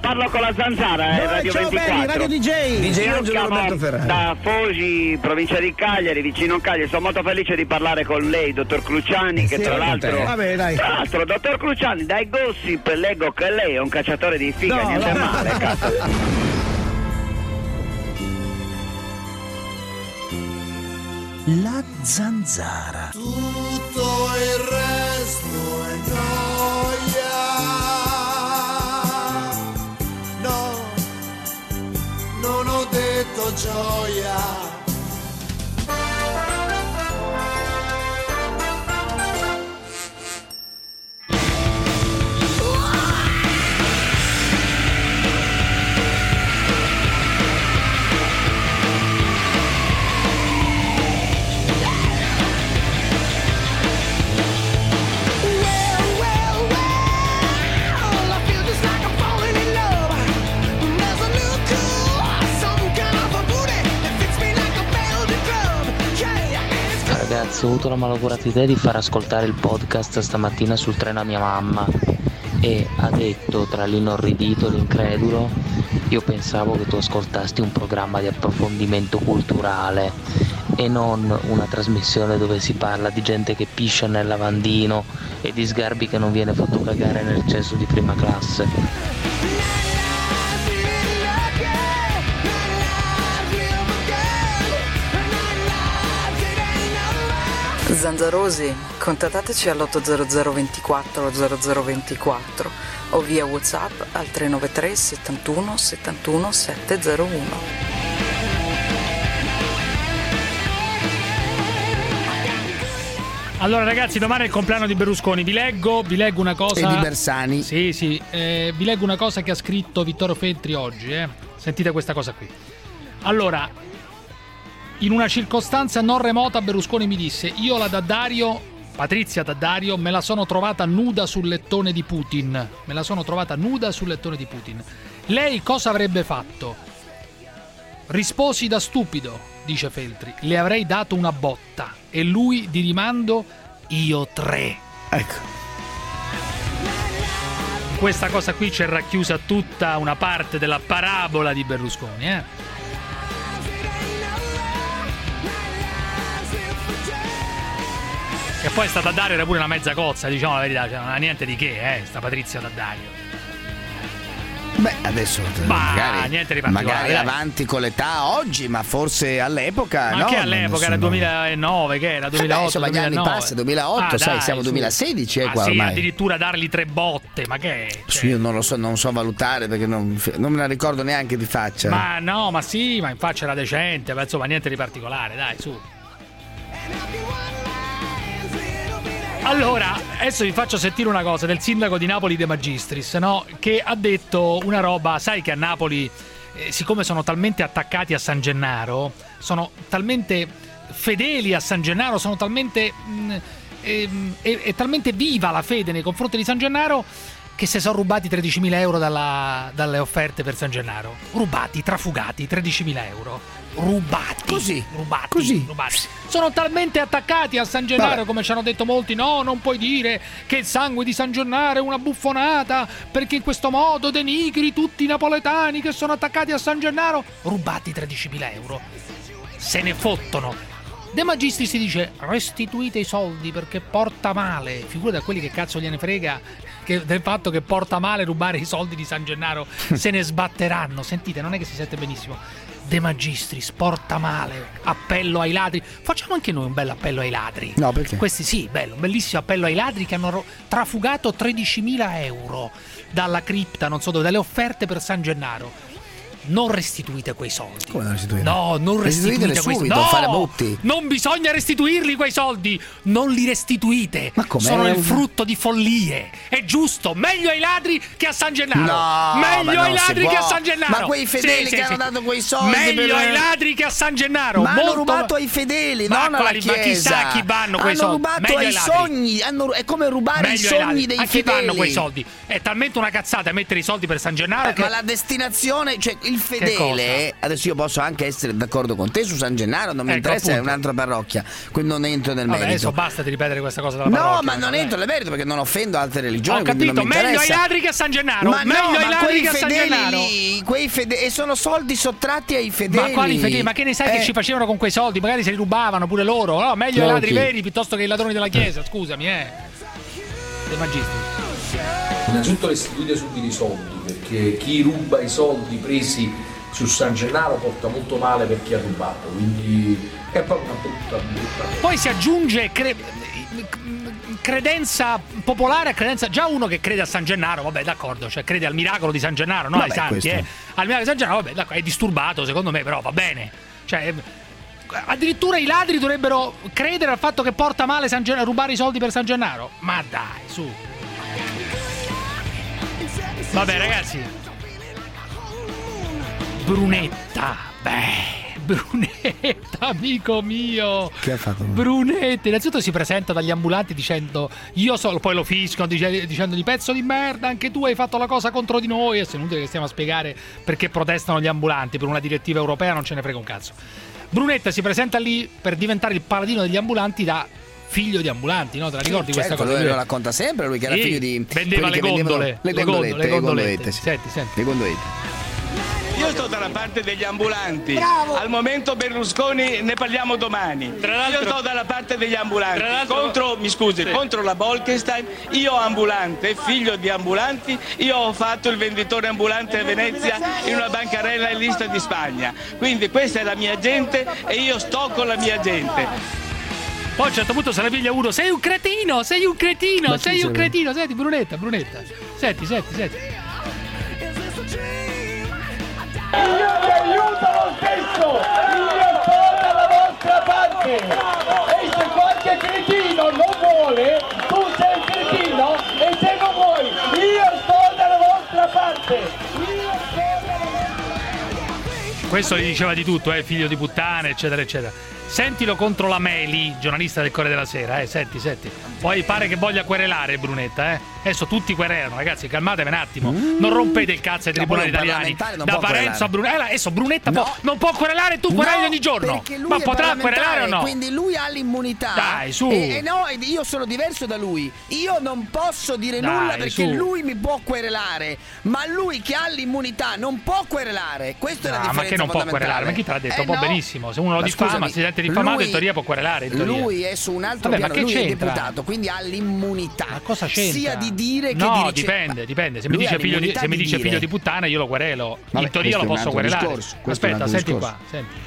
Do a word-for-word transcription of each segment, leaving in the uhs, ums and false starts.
parlo con la Zanzara, eh, Radio ciao ventiquattro. belli, Radio D J. D J Io Angelo chiamo Roberto Ferrari. da Fogi, provincia di Cagliari, vicino a Cagliari. Sono molto felice di parlare con lei, dottor Cruciani, che Sì, tra l'altro... Vabbè, dai. Tra l'altro, dottor Cruciani, dai gossip leggo che lei è un cacciatore di figa, No, niente no. male, cazzo. La Zanzara. Tutto il resto è gioia. No, non ho detto gioia. Ragazzi, ho avuto la malaugurata idea di far ascoltare il podcast stamattina sul treno a mia mamma e ha detto tra l'inorridito e l'incredulo: io pensavo che tu ascoltasti un programma di approfondimento culturale e non una trasmissione dove si parla di gente che piscia nel lavandino e di Sgarbi che non viene fatto cagare nel cesso di prima classe. Zanzarosi, contattateci all'otto zero zero ventiquattro zero zero ventiquattro o via WhatsApp al tre nove tre settantuno settantuno settecentouno. Allora ragazzi, domani è il compleanno di Berlusconi. Vi leggo, vi leggo una cosa. E di Bersani. Sì, sì. Eh, vi leggo una cosa che ha scritto Vittorio Feltri oggi. Eh. Sentite questa cosa qui. Allora, in una circostanza non remota, Berlusconi mi disse: io la D'Addario, Patrizia D'Addario, me la sono trovata nuda sul lettone di Putin. Me la sono trovata nuda sul lettone di Putin. Lei cosa avrebbe fatto? Risposi da stupido, dice Feltri. Le avrei dato una botta. E lui di rimando: io tre. Ecco. Questa cosa qui c'è racchiusa tutta una parte della parabola di Berlusconi, eh? Che poi sta D'Addario era pure una mezza cozza, diciamo la verità, cioè non ha niente di che, eh, sta Patrizia D'Addario. Beh, adesso Bah, magari, niente di particolare, magari dai. avanti con l'età oggi, ma forse all'epoca Ma no, che non all'epoca era sono- duemilanove, che era Eh beh, duemilaotto, insomma, gli anni duemilanove. passano, duemilaotto, Ah, sai, dai, siamo su. duemilasedici, eh, Ma qua sì, ormai. addirittura dargli tre botte, ma che è? Sì, io non lo so, non so valutare perché non, non me la ricordo neanche di faccia. Ma no, ma sì, ma in faccia era decente, ma insomma niente di particolare, dai, su. Allora, adesso vi faccio sentire una cosa del sindaco di Napoli De Magistris, no? Che ha detto una roba, sai che a Napoli, eh, siccome sono talmente attaccati a San Gennaro, sono talmente fedeli a San Gennaro, sono talmente mh, ehm, è, è talmente viva la fede nei confronti di San Gennaro che si sono rubati tredicimila euro dalla, dalle offerte per San Gennaro. Rubati, trafugati, tredicimila euro. Rubati. Così. Rubati. Così. Rubati. Sono talmente attaccati a San Gennaro, Vabbè. come ci hanno detto molti. No, non puoi dire che il sangue di San Gennaro è una buffonata, perché in questo modo denigri tutti i napoletani che sono attaccati a San Gennaro. Rubati tredicimila euro. Se ne fottono. De Magistris si dice: restituite i soldi perché porta male. Figurati a quelli che cazzo gliene frega che, del fatto che porta male rubare i soldi di San Gennaro. Se ne sbatteranno. Sentite, non è che si sente benissimo. De Magistris, porta male, appello ai ladri. Facciamo anche noi un bel appello ai ladri. No, perché? Questi sì, bello, un bellissimo appello ai ladri che hanno ro- trafugato tredicimila euro dalla cripta, non so dove, dalle offerte per San Gennaro. Non restituite quei soldi. Come non restituire? No, non restituite Restituiteli quei soldi. subito, No! fare butti. Non bisogna restituirli quei soldi. Non li restituite. Ma come? Sono È il un- frutto di follie. È giusto, meglio ai ladri che a San Gennaro. No, ma meglio ai non si ladri che a può. San Gennaro. Ma quei fedeli che hanno dato quei soldi Meglio per- ai ladri che a San Gennaro. Ma hanno Molto- rubato ai fedeli, Ma non alla quali- ma chiesa. chissà chi vanno quei hanno soldi. rubato Meglio ai ai ladri. sogni, hanno- è come rubare Meglio i ai sogni ladri. dei A chi fedeli. vanno quei soldi? È talmente una cazzata mettere i soldi per San Gennaro Eh, che ma la destinazione, cioè il fedele, adesso io posso anche essere d'accordo con te su San Gennaro, non mi Ecco, interessa, appunto. è un'altra parrocchia, quindi non entro nel Vabbè, merito. adesso basta di ripetere questa cosa della No, parrocchia. ma non vabbè. entro nel merito perché non offendo altre religioni. Ho quindi capito, non mi meglio ai interessa. ladri che a San Gennaro. Ma meglio no, ai ma ladri quei che a San fedeli Gennaro. lì, quei fedeli, e sono soldi sottratti ai fedeli. Ma quali fedeli? Ma che ne sai Eh, che ci facevano con quei soldi? Magari se li rubavano pure loro. No, meglio No, i ladri chi? veri piuttosto che i ladroni della chiesa, scusami, eh. Dei magistri. Innanzitutto restituite subito i soldi, perché chi ruba i soldi presi su San Gennaro porta molto male per chi ha rubato, quindi è proprio una brutta brutta. Poi si aggiunge cre- credenza popolare a credenza. Già uno che crede a San Gennaro, vabbè, d'accordo, cioè crede al miracolo di San Gennaro, non Vabbè, ai santi, questo. eh. Al miracolo di San Gennaro, vabbè, d'accordo, è disturbato secondo me, però va bene. Cioè, addirittura i ladri dovrebbero credere al fatto che porta male San Gennaro, rubare i soldi per San Gennaro. Ma dai, su. Vabbè, ragazzi. Brunetta, beh, Brunetta, amico mio. Che ha fatto? Brunetta, innanzitutto si presenta dagli ambulanti dicendo io so, poi lo fischiano dice, dicendogli pezzo di merda, anche tu hai fatto la cosa contro di noi. E se è inutile che stiamo a spiegare perché protestano gli ambulanti per una direttiva europea, non ce ne frega un cazzo. Brunetta si presenta lì per diventare il paladino degli ambulanti da figlio di ambulanti, no? Te la ricordi Certo, questa cosa? lui lo racconta sempre, lui che era Sì, figlio di vendeva quelli le che vendevano- gondole, le le gondolette, gondole, le gondolette. sì. Senti, senti. Le gondolette. Io sto dalla parte degli ambulanti. Al momento Berlusconi ne parliamo domani. Io sto dalla parte degli ambulanti. Contro, mi scusi, contro la Bolkestein. Io ambulante, figlio di ambulanti, io ho fatto il venditore ambulante a Venezia in una bancarella in lista di Spagna. Quindi questa è la mia gente e io sto con la mia gente. Poi a un certo punto se la piglia uno, sei un cretino, sei un cretino, Ma chi sei se un ne- cretino, senti Brunetta, Brunetta. Senti, senti, senti. Io vi aiuto lo stesso, io sto dalla vostra parte e se qualche cretino non vuole, tu sei un cretino e se non vuoi, io sto dalla vostra parte, io sto dalla vostra parte. Questo gli diceva di tutto, eh, figlio di puttane, eccetera, eccetera. Sentilo contro la Meli, giornalista del Corriere della Sera, eh, senti, senti. Poi pare che voglia querelare Brunetta, eh. Adesso tutti querelano, ragazzi, calmatevi un attimo. Non rompete il cazzo ai tribunali poi un italiani. parlamentare non Da può Parenzo a querelare. Brunetta. Eh, adesso Brunetta No. può, non può querelare, tu quereli No, ogni giorno. perché lui Ma è potrà parlamentare, querelare o no? Quindi lui ha l'immunità. Dai, su. E, e no, ed io sono diverso da lui. Io non posso dire Dai, nulla perché su. lui mi può querelare. Ma lui che ha l'immunità non può querelare. Questa è la No, differenza ma che non può fondamentale. querelare? Ma chi te l'ha detto? Eh, può no. benissimo. Se uno lo Ma diffama, scusami, si sente diffamato, lui- in teoria può querelare. In teoria. Lui è su un altro Vabbè, ma piano, che lui è c'entra? deputato, quindi ha l'immunità. Ma cosa c'entra? Sia di dire che no, di rice- dipende, dipende. Se mi Lui dice, ha figlio di, l'immunità se mi di dice dire. figlio di puttana, io lo querelo. Vabbè, in teoria lo questo è un posso altro querelare. discorso, questo è un Aspetta, altro senti discorso. qua, senti.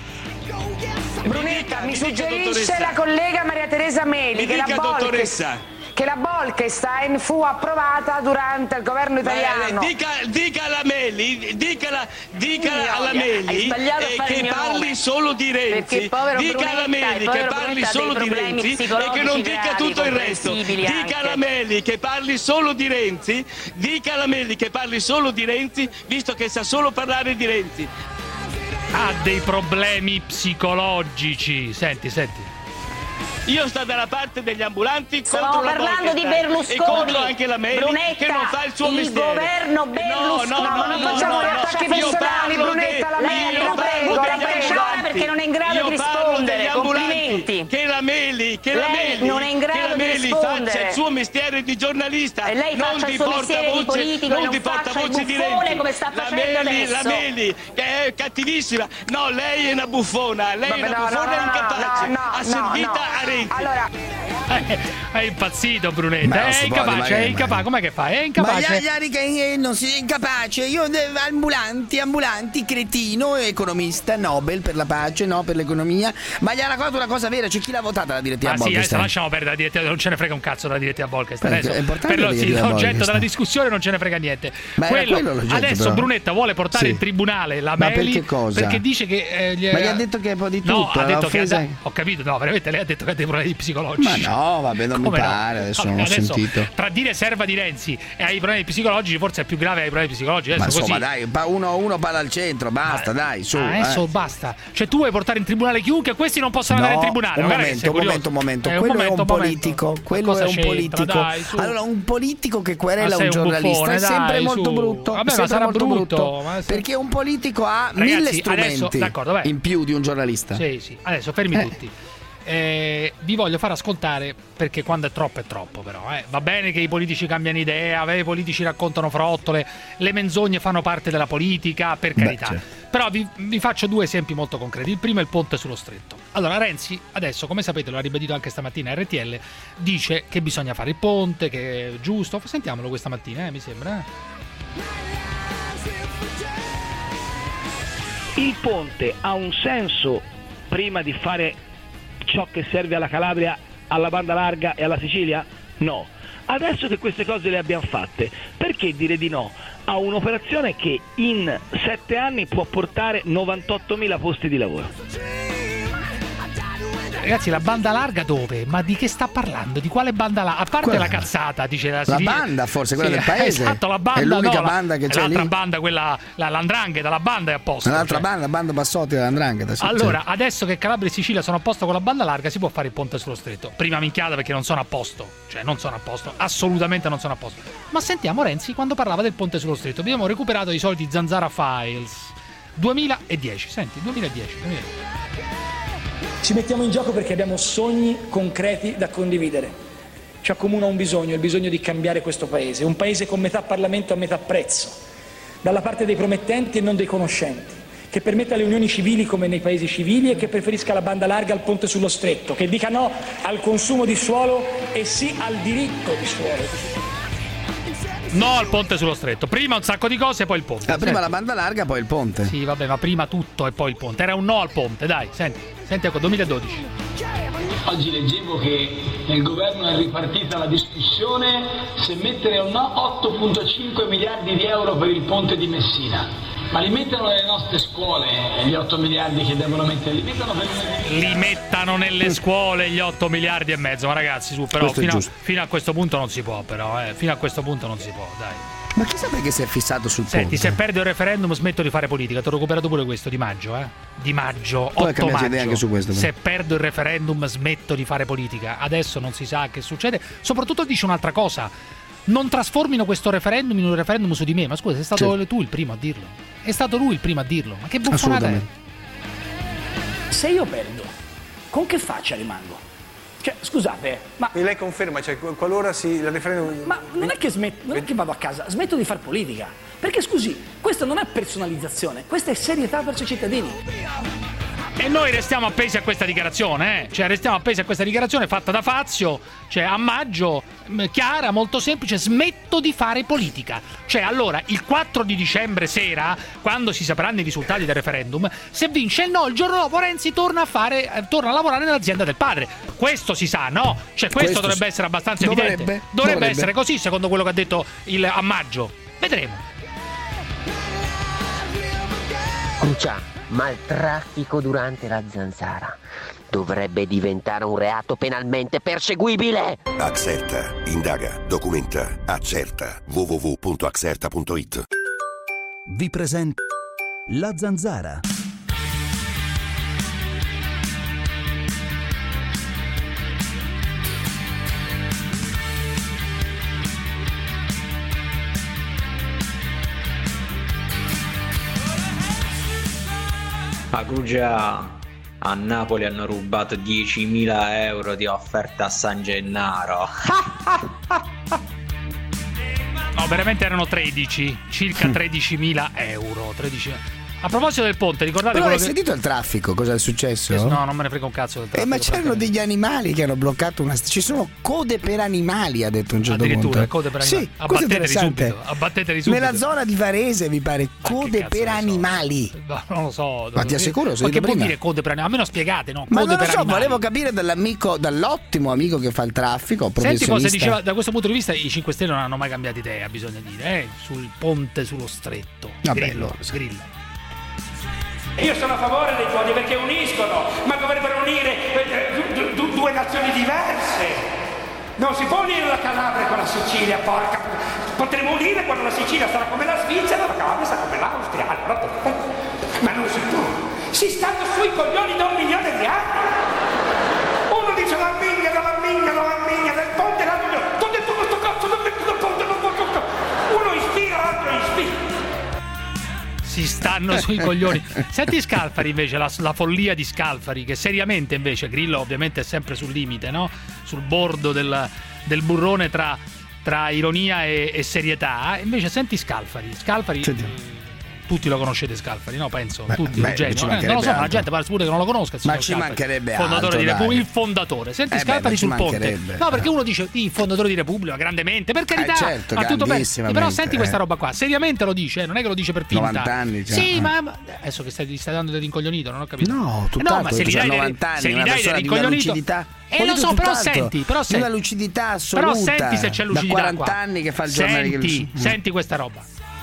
Brunetta, mi Mi dica, suggerisce dottoressa. la collega Maria Teresa Meli Mi che la, dica, Bolkestein, dottoressa. che la Bolkestein fu approvata durante il governo italiano. Eh, dica, dica alla Meli, dicala, dicala Mio, alla hai Meli sbagliato a eh, fare il che mio parli nome. solo di Renzi. Perché povero Dica alla Brunetta, Meli il che povero parli Brunetta ha solo dei di problemi Renzi e che psicologici non dica gravi, tutto il resto. comprensibili Dica anche. alla Meli che parli solo di Renzi, dica alla Meli che parli solo di Renzi, visto che sa solo parlare di Renzi. Ha dei problemi psicologici. Senti, senti. Io sto dalla parte degli ambulanti Stavamo contro la parlando di Bolkestein Berlusconi. e contro anche la Meli Brunetta, che non fa il suo il mestiere. governo Berlusconi. No, no, No, no, non no, facciamo no, gli no. attacchi Io personali, parlo Brunetta, de- la Meli, io la parlo prego, la degli prego, ambulanti. perché non è in grado Io di parlo rispondere. degli ambulanti. Complimenti. Che la Meli, che la Lei Meli, non è in grado che la di Meli rispondere. faccia il suo mestiere di giornalista, E lei non faccia di il suo mestiere di portavoce, politico e non non di faccia il portavoce di buffone Renzi. come sta La facendo Meli, la adesso. Meli, che è cattivissima. No, lei è una buffona, lei Vabbè, è una no, no, buffona no, no, incapace, no, no, asservita no. a Renzi. Allora, Eh, È impazzito Brunetta, Ma non è si può, incapace, ma- è incapace, com'è che fa? È Ma incapace. Iari che non si è incapace. Io eh, ambulanti, ambulanti, cretino, economista, Nobel per la pace, no per l'economia. Ma gli ha raccontato una cosa vera, c'è chi l'ha votata la direttiva Ah sì, adesso Bolkestein? lasciamo perdere la direttiva, non ce ne frega un cazzo della direttiva Bolkestein. Perché Adesso, è importante per lo, la sì, direttiva l'oggetto Bolkestein. della discussione non ce ne frega niente. Ma era quello l'oggetto, adesso però. Brunetta vuole portare Sì. in tribunale la Ma Meli perché cosa? perché dice che eh, gli Ma gli ha detto che è un po' di No, tutto, ha l'ha detto che ha offesa- da- ho capito, no, veramente lei ha detto che ha dei problemi psicologici. Ma No, vabbè, non Come mi no? pare, adesso Vabbè, non ho adesso, sentito. Tra dire serva di Renzi e ai problemi psicologici, forse è più grave ai problemi psicologici. Adesso Ma insomma, così. dai, pa- uno, uno palla al centro, basta, dai, su. Ah, adesso eh. basta. Cioè tu vuoi portare in tribunale chiunque, questi non possono No, andare in tribunale. un Guarda che momento, sei un curioso. momento, un momento. Eh, Quello momento, è un momento. politico. Quello Cosa è un c'entra? politico. Dai, su. Allora, un politico che querela Ma sei un un giornalista buffone, è sempre dai, molto su. brutto. Vabbè, ma sempre sarà molto brutto, ma se- Perché un politico ha Ragazzi, mille adesso- strumenti d'accordo, vai. in più di un giornalista. Sì, sì. Adesso fermi Eh. tutti. Eh, vi voglio far ascoltare, perché quando è troppo è troppo, però eh. Va bene che i politici cambiano idea, i politici raccontano frottole, le menzogne fanno parte della politica, per carità. Beh, certo. Però vi, vi faccio due esempi molto concreti. Il primo è il ponte sullo stretto. Allora, Renzi adesso, come sapete, lo ha ribadito anche stamattina a R T L, dice che bisogna fare il ponte, che è giusto. Sentiamolo questa mattina, eh, mi sembra. Eh. Il ponte ha un senso prima di fare ciò che serve alla Calabria, alla banda larga e alla Sicilia? No. Adesso che queste cose le abbiamo fatte, perché dire di no a un'operazione che in sette anni può portare novantottomila posti di lavoro? Ragazzi, la banda larga dove? Ma di che sta parlando? Di quale banda larga? A parte Quella- la cazzata, dice la La Sicilia. banda, forse, quella Sì, del paese. Esatto, la banda. È l'unica no, la- banda che c'è l'altra lì. banda, quella, la, l'andrangheta, la banda è a posto. Un'altra cioè. banda, banda Bassotti dell'Andrangheta. Sì, Allora, sì. adesso che Calabria e Sicilia sono a posto con la banda larga, si può fare il ponte sullo stretto. Prima minchiata perché non sono a posto. Cioè, non sono a posto. Assolutamente non sono a posto. Ma sentiamo Renzi quando parlava del ponte sullo stretto. Abbiamo recuperato i soliti Zanzara Files. duemiladieci, senti, duemiladieci. duemiladieci. Ci mettiamo in gioco perché abbiamo sogni concreti da condividere. Ci accomuna un bisogno, il bisogno di cambiare questo paese, un paese con metà Parlamento e metà prezzo, dalla parte dei promettenti e non dei conoscenti, che permetta le unioni civili come nei paesi civili e che preferisca la banda larga al ponte sullo stretto, che dica no al consumo di suolo e sì al diritto di suolo. No al ponte sullo stretto. Prima un sacco di cose, poi il ponte. Ah, prima Senti. la banda larga, poi il ponte. Sì, vabbè, ma prima tutto e poi il ponte. Era un no al ponte, dai, senti. Senti, ecco, duemiladodici. Oggi leggevo che nel governo è ripartita la discussione se mettere o no otto virgola cinque miliardi di euro per il ponte di Messina. Ma li mettono nelle nostre scuole gli otto miliardi che devono mettere? Li mettono per Li mettano nelle scuole gli otto miliardi e mezzo, ma ragazzi, su, però Questo è fino a, giusto. fino a questo punto non si può, però, eh. Fino a questo punto non si può, dai. Ma chissà perché si è fissato sul Senti, ponte. se perdo il referendum smetto di fare politica. Ti ho recuperato pure questo di maggio, eh? Di maggio, Poi otto cambiato maggio. idea anche su questo, però. Se perdo il referendum smetto di fare politica. Adesso non si sa che succede. Soprattutto dice un'altra cosa. Non trasformino questo referendum in un referendum su di me. Ma scusa, sei stato Sì. tu il primo a dirlo. È stato lui il primo a dirlo. Ma che buffonata è? Assolutamente. Se io perdo, con che faccia rimango? Cioè, scusate, ma... E lei conferma, cioè qualora si, il referendum... Ma non è che smetto, non è che vado a casa, smetto di fare politica. Perché scusi, questa non è personalizzazione, questa è serietà verso i cittadini. E noi restiamo appesi a questa dichiarazione, eh? Cioè restiamo appesi a questa dichiarazione fatta da Fazio, cioè a maggio, mh, chiara, molto semplice, smetto di fare politica. Cioè allora il quattro di dicembre sera, quando si sapranno i risultati del referendum, se vince il no, il giorno dopo Renzi torna a fare eh, torna a lavorare nell'azienda del padre. Questo si sa, no? Cioè questo, Questo dovrebbe sì. essere abbastanza Dovrebbe, evidente. Dovrebbe, dovrebbe. essere così, secondo quello che ha detto il, a maggio. Vedremo. Crucia, ma il traffico durante la zanzara dovrebbe diventare un reato penalmente perseguibile. Axerta, indaga, documenta, accerta. w w w punto axerta punto it. Vi presento La Zanzara. A Crugia, a Napoli hanno rubato diecimila euro di offerta a San Gennaro. No, veramente erano tredici, circa tredicimila euro. tredici. A proposito del ponte, ricordate Però hai quello che... sentito il traffico? Cosa è successo? No, non me ne frega un cazzo del Eh, traffico. ma c'erano degli animali che hanno bloccato una st- ci sono code per animali, ha detto un certo Addirittura, punto. code per animali. Sì, questo è Abbatteteli interessante. subito, abbatteteli subito. Nella zona di Varese, mi pare, code per animali. No, non lo so. Ma ti assicuro, Ma sei che vuol prima. dire code per animali? Almeno spiegate, no? Ma Code non lo per so, animali. volevo capire dall'amico, dall'ottimo amico che fa il traffico, Senti professionista. cosa diceva, da questo punto di vista i cinque Stelle non hanno mai cambiato idea, bisogna dire, eh, sul ponte sullo stretto. Vabbè, Grillo, allora. Grillo. Io sono a favore dei podi perché uniscono, ma dovrebbero unire due, due nazioni diverse. Non si può unire la Calabria con la Sicilia, porca. Potremmo unire quando la Sicilia sarà come la Svizzera, la Calabria sarà come l'Austria. Allora, ma non si può. Si stanno sui coglioni da un milione di anni. Uno dice la miglia, la miglia, la miglia del ponte, l'altro dice, t'ho detto questo cazzo del ponte, non voglio. Uno ispira, l'altro ispira. Si stanno sui coglioni. Senti Scalfari invece, la, la follia di Scalfari, che seriamente invece, Grillo ovviamente è sempre sul limite, no? Sul bordo del, del burrone tra, tra ironia e, e serietà. Invece senti Scalfari, Scalfari... Senti. Tutti lo conoscete Scalfari, no? Penso, beh, tutti, beh, genio. Eh, non lo so, ma la gente pare pure che non lo conosca. Ma ci Scalfari, mancherebbe fondatore altro, di Repubblica, dai. il fondatore. Senti eh Scalfari beh, sul ponte. No, perché uno dice il fondatore di Repubblica, grandemente, per carità, eh certo, ma tutto bene. Però senti eh. questa roba qua, seriamente lo dice, eh, non è che lo dice per finta. novanta anni già. Sì, ma adesso che stai, stai dando dell'incoglionito, non ho capito. No, tutt'altro, no, ma se gli dai novanta anni, se gli una dai persona di una dell'incoglionito, lucidità. Eh lo so, però senti, però di senti. una lucidità assoluta. Però senti se c'è lucidità da quaranta qua. anni che fa il giornale Senti, che... senti questa roba.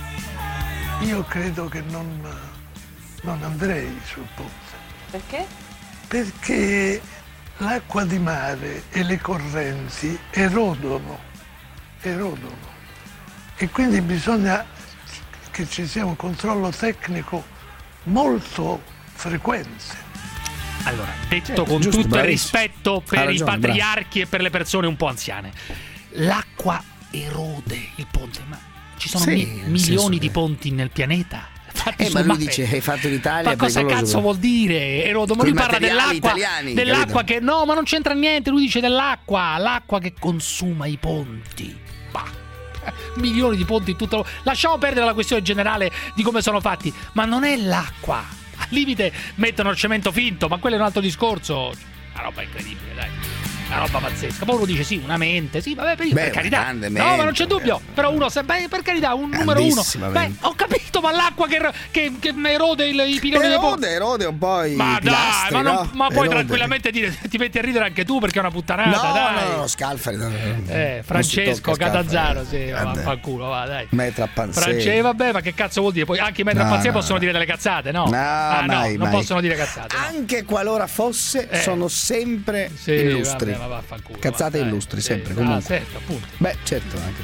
Io credo che non, non andrei sul ponte. Perché? Perché l'acqua di mare e le correnti erodono, erodono. E quindi bisogna che ci sia un controllo tecnico molto frequente. Allora, detto Certo, con giusto, tutto il bravissimo. rispetto per Ha i ragione, patriarchi e per le persone un po' anziane, l'acqua erode il ponte, ma ci sono Sì, mi- nel milioni senso di che- ponti nel pianeta. fatti Eh, sul ma lui mare. dice hai fatto l'Italia. Ma cosa cazzo vuol dire? Erodo, ma Coi lui parla materiali dell'acqua, italiani, dell'acqua capito? che no, ma non c'entra niente. Lui dice dell'acqua, l'acqua che consuma i ponti. Bah. Milioni di ponti in tutto lo... Lasciamo perdere la questione generale di come sono fatti, ma non è l'acqua. Al limite mettono il cemento finto, ma quello è un altro discorso. Una roba incredibile, dai. Una roba pazzesca. Poi uno dice sì, una mente, sì, vabbè, per, Beh, per carità. grande No, mente, ma non c'è dubbio. Però uno, se, beh, per carità, un numero uno. Grandissima Beh, mente. ho capito, ma l'acqua che, che, che erode il, i piloni dei ponti. Erode, erode un po' i Ma dai, pilastri, ma, non, no? ma puoi Erode. tranquillamente dire, ti metti a ridere anche tu perché è una puttanata, No, dai. no, no, Scalfari. No, no, no. Eh, Non Francesco si tocca Catazzaro, Scalfari. sì, Vabbè. vaffanculo, va, dai. Metra Panzeri. Francesco, vabbè, ma che cazzo vuol dire? Poi anche i metra No, panzeri no, possono no. dire delle cazzate, no? No, ah, mai, no, non mai. possono dire cazzate. no. Anche qualora fosse, Eh. sono sempre Sì, illustri. vabbè, ma vaffanculo, Cazzate va, dai, illustri, sì. sempre. Ah, Comunque. certo, appunto. Beh, certo, anche.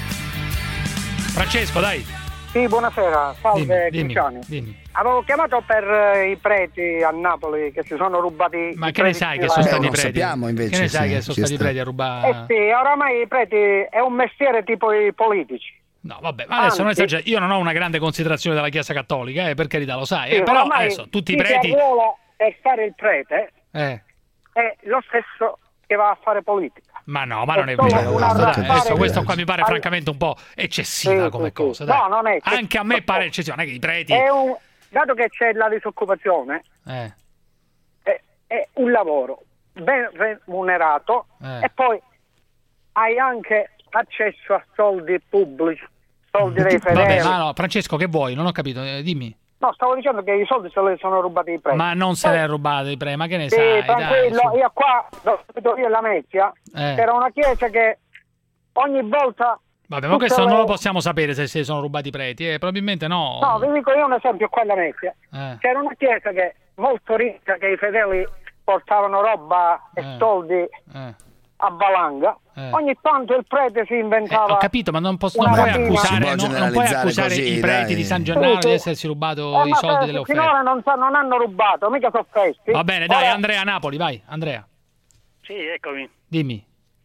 Francesco, dai. Sì, buonasera, salve Dimmi, dimmi, Cruciani. dimmi. Avevo chiamato per eh, i preti a Napoli che si sono rubati. Ma i che ne tredici sai che mila sono Beh, stati non preti? sappiamo, invece, Che ne sai sì, che sono ci stati sta. preti a rubare? Eh sì, oramai i preti è un mestiere tipo i politici. No, vabbè, ma adesso non Anzi- esagero. Io non ho una grande considerazione della Chiesa Cattolica, eh, per carità, lo sai. Sì, eh, però oramai adesso tutti i chi preti. si arruola per fare il prete Eh. è lo stesso che va a fare politica. Ma no, ma È non è solo vero. una Dai, razzare adesso di- questo qua mi pare al- francamente un po' eccessiva Sì, come sì, sì. cosa. Dai. No, non è Anche a me pare eccessiva, non è che i preti. È un, dato che c'è la disoccupazione, Eh. è, è un lavoro ben remunerato Eh. e poi hai anche accesso a soldi pubblici, soldi dei Vabbè, fedeli. ma no, Francesco, che vuoi? Non ho capito, eh, dimmi. No, stavo dicendo che i soldi se li sono rubati i preti. Ma non se l'è rubato i preti, ma che ne Sì, sai? Dai, tranquillo, su. io qua, dove abito io la Mezia, Eh. c'era una chiesa che ogni volta... Vabbè, ma tutte questo le- non lo possiamo sapere se si sono rubati i preti, eh, probabilmente no. No, vi dico io un esempio qua alla Mezia. Eh. C'era una chiesa che molto ricca, che i fedeli portavano roba e Eh. soldi Eh. a valanga. Eh. Ogni tanto il prete si inventava... Ho capito, ma non, posso, una non puoi rapina. accusare, Si può non, non puoi generalizzare accusare così, i preti dai. di San Gennaro Sì, sì. di essersi rubato Eh, i ma soldi se- delle offerte. finora non, sa- non hanno rubato, mica sono festi. Va bene, dai, Ora- Andrea Napoli, vai, Andrea, Sì, eccomi. dimmi.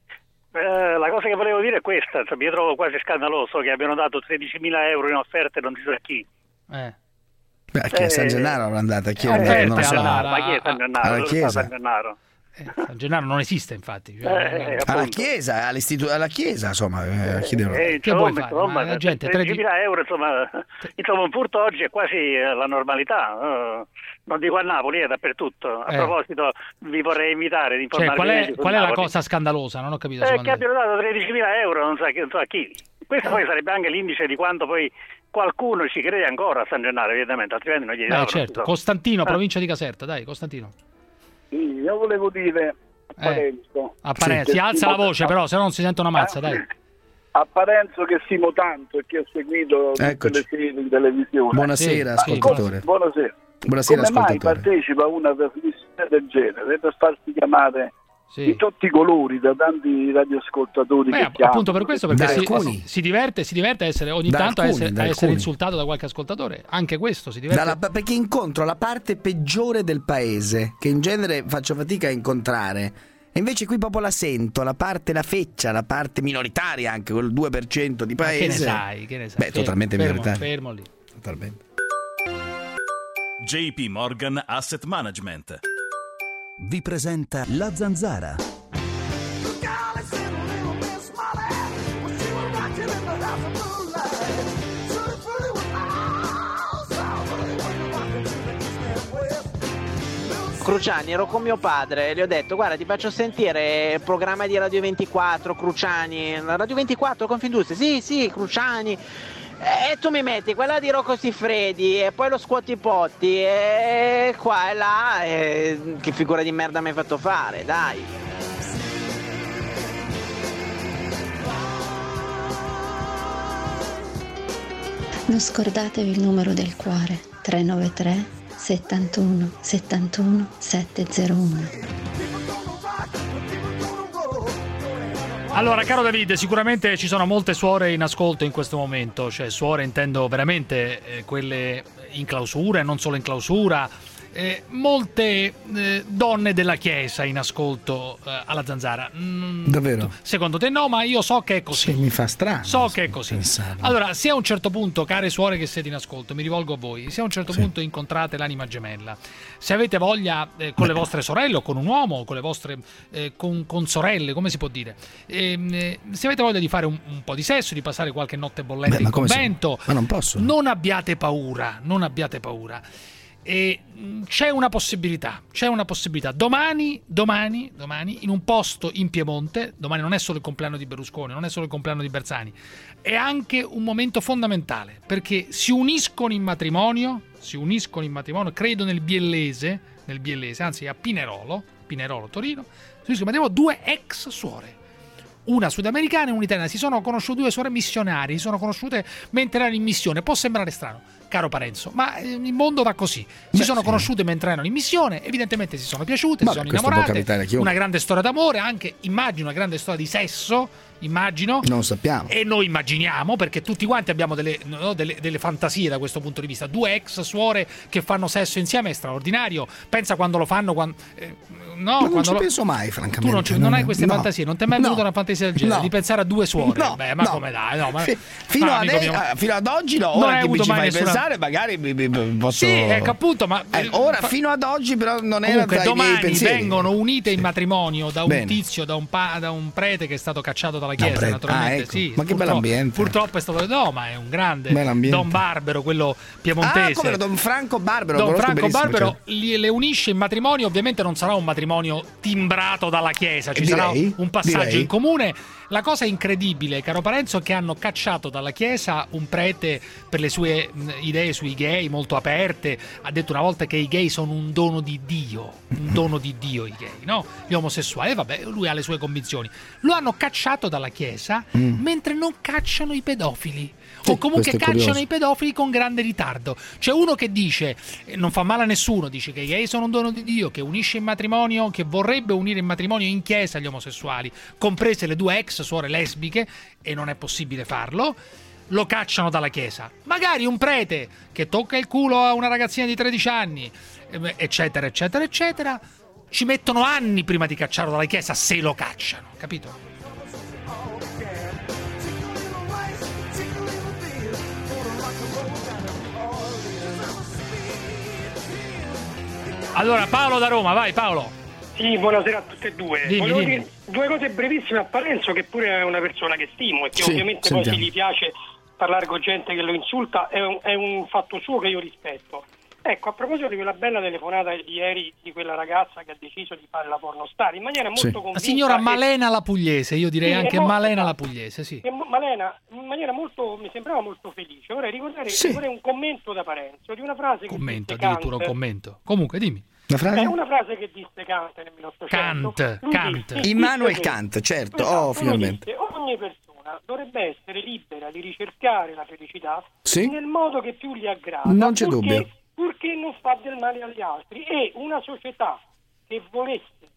Eh, la cosa che volevo dire è questa, cioè, mi trovo quasi scandaloso che abbiano dato tredicimila euro in offerte non si sa a chi. Eh. Beh, a chi a San Gennaro era andata? A chi Eh, era andata? Non lo San so. Gennaro, ma chi è San Gennaro? Alla Dove sta chiesa. San Gennaro? San Gennaro non esiste, infatti. Cioè, Eh, Alla appunto. chiesa, all'istitu- alla chiesa, insomma, eh, a chi devono- Eh, Che vuoi insomma, fare? insomma, Ma la gente, tredicimila euro, insomma, insomma, un furto oggi è quasi eh, la normalità. eh. Non dico a Napoli, è dappertutto. A Eh. proposito, vi vorrei invitare di Cioè, informare qual è, meglio su qual è la Napoli. cosa scandalosa? Non ho capito. Eh, secondo che te. abbiano dato tredicimila euro, non so, non so a chi. Questo poi sarebbe anche l'indice di quanto poi qualcuno ci crede ancora a San Gennaro, evidentemente, altrimenti non gli Eh, davano. certo. no. Costantino, Ah. provincia di Caserta, dai, Costantino. Sì, io volevo dire a Eh. Parenzo. A Parenzo, Sì, si che alza la stimo- voce, però, se no non si sente una mazza, dai. A Parenzo che stimo tanto e che ho seguito tutte Eccoci. le serie in televisione. Buonasera, Sì, ascoltatore. Buonasera. Buonasera, Come mai ascoltatore. partecipa a una trasmissione del genere per farsi chiamare Sì. Di tutti i colori, da tanti radioascoltatori. Beh, che appunto chiamano. per questo, perché Da si, alcuni. si diverte, si diverte a essere ogni Da tanto a alcuni, essere, da a essere alcuni. insultato da qualche ascoltatore. Anche questo si diverte. Dalla- perché incontro la parte peggiore del paese, che in genere faccio fatica a incontrare. E invece qui proprio la sento, la parte, la feccia, la parte minoritaria, anche quel due per cento di Ma paese. che ne sai, che ne sai? Beh, Fermo, totalmente fermo, minoritaria. fermo lì. Totalmente. J P Morgan Asset Management vi presenta La Zanzara. Cruciani, ero con mio padre, gli ho detto guarda ti faccio sentire il programma di Radio ventiquattro, Cruciani, Radio ventiquattro Confindustria, sì sì Cruciani, e tu mi metti quella di Rocco Siffredi e poi lo Scuoti Potti e qua e là, e che figura di merda mi hai fatto fare, dai. Non scordatevi il numero del cuore tre nove tre settantuno settantuno settecentouno. Allora, caro David, sicuramente ci sono molte suore in ascolto in questo momento, cioè suore intendo veramente eh, quelle in clausura e non solo in clausura, eh, molte eh, donne della Chiesa in ascolto eh, alla Zanzara. Mm, Davvero? Secondo te no, ma io so che è così. Sì, mi fa strano. So che è così. pensarlo. Allora, se a un certo punto, care suore che siete in ascolto, mi rivolgo a voi, se a un certo punto incontrate l'anima gemella, se avete voglia eh, con le vostre sorelle o con un uomo, con le vostre eh, con, con sorelle, come si può dire, ehm, eh, se avete voglia di fare un, un po' di sesso, di passare qualche notte bollente Beh, in ma come si- convento, ma non posso. non abbiate paura, non abbiate paura. E mh, c'è una possibilità, c'è una possibilità. Domani, domani, domani, in un posto in Piemonte, domani non è solo il compleanno di Berlusconi, non è solo il compleanno di Bersani, è anche un momento fondamentale, perché si uniscono in matrimonio, si uniscono in matrimonio, credo nel Biellese, nel Biellese, anzi a Pinerolo, Pinerolo, Torino, si uniscono in matrimonio due ex suore. Una sudamericana e un'italiana. Si sono conosciute due suore missionarie, si sono conosciute mentre erano in missione. Può sembrare strano, caro Parenzo, ma eh, il mondo va così. Si Beh, sono sì. conosciute mentre erano in missione, evidentemente si sono piaciute, Ma si sono questo può capitare a innamorate. chiunque. Una grande storia d'amore, anche immagino una grande storia di sesso, immagino. Non lo sappiamo. E noi immaginiamo, perché tutti quanti abbiamo delle, no, delle, delle fantasie da questo punto di vista. Due ex suore che fanno sesso insieme è straordinario. Pensa quando lo fanno, quando, eh, no, Ma non quando ci lo- penso mai, francamente. Tu non, ci- non hai è- queste no. fantasie, non ti è mai No. venuta una fantasia del genere No. di pensare a due suore? No, Beh, ma no. come dai? No, ma, Fi- fino, ma, ad- amico mio, eh, fino ad oggi no, non ora hai che mi avuto ci mai fai nessuna- pensare magari mi- mi- mi posso... Sì, ecco appunto, ma Eh, ora fa- fino ad oggi però non era Comunque, tra i miei domani pensieri. vengono unite in matrimonio da un Bene. tizio, da un, pa- da un prete che è stato cacciato dalla Da un chiesa, prete. naturalmente. Ah, ecco. Sì, Ma che purtroppo- bell'ambiente. Purtroppo è stato. No, ma è un grande Bell'ambiente. Don Barbero, quello piemontese. Ah, come no, Don Franco Barbero, lo Don conosco Franco benissimo, Barbero certo. li- le unisce in matrimonio. Ovviamente non sarà un matrimonio timbrato dalla chiesa, ci Direi, sarà un passaggio direi. in comune. La cosa incredibile, caro Parenzo, è che hanno cacciato dalla chiesa un prete per le sue mh, idee sui gay molto aperte. Ha detto una volta che i gay sono un dono di Dio, un dono di Dio i gay, no? Gli omosessuali. E vabbè, lui ha le sue convinzioni. Lo hanno cacciato dalla chiesa Mm. mentre non cacciano i pedofili. Sì, O comunque questo è cacciano curioso. i pedofili con grande ritardo. C'è uno che dice, eh, non fa male a nessuno, dice che i gay sono un dono di Dio, che unisce in matrimonio, che vorrebbe unire in matrimonio in chiesa gli omosessuali, comprese le due ex suore lesbiche, e non è possibile farlo. Lo cacciano dalla chiesa. Magari un prete che tocca il culo a una ragazzina di tredici anni, eh, eccetera, eccetera, eccetera, ci mettono anni prima di cacciarlo dalla chiesa, se lo cacciano, capito? Allora, Paolo da Roma, vai Paolo. Sì, buonasera a tutte e due. Dimmi, Volevo dimmi. dire due cose brevissime a Parenzo, che pure è una persona che stimo e che Sì, ovviamente sentiamo. poi se gli piace parlare con gente che lo insulta è un, è un fatto suo che io rispetto. Ecco, a proposito di quella bella telefonata di ieri di quella ragazza che ha deciso di fare la pornostar in maniera molto Sì. convinta. La signora e- Malena la Pugliese, io direi Sì, anche è molto- Malena la Pugliese, sì. e Mo- Malena, in maniera molto, mi sembrava molto felice. Vorrei ricordare Sì. vorrei un commento da Parenzo di una frase che Commento, disse addirittura un Kant. commento. Comunque, dimmi. La frase? È una frase che disse Kant nel milleottocento. Kant, Lui Kant. disse- Immanuel disse che- Kant, certo. Esatto, Oh, lui finalmente. disse, ogni persona dovrebbe essere libera di ricercare la felicità Sì. nel modo che più gli aggrada, Non c'è purché, dubbio. purché non fa del male agli altri. E una società che volesse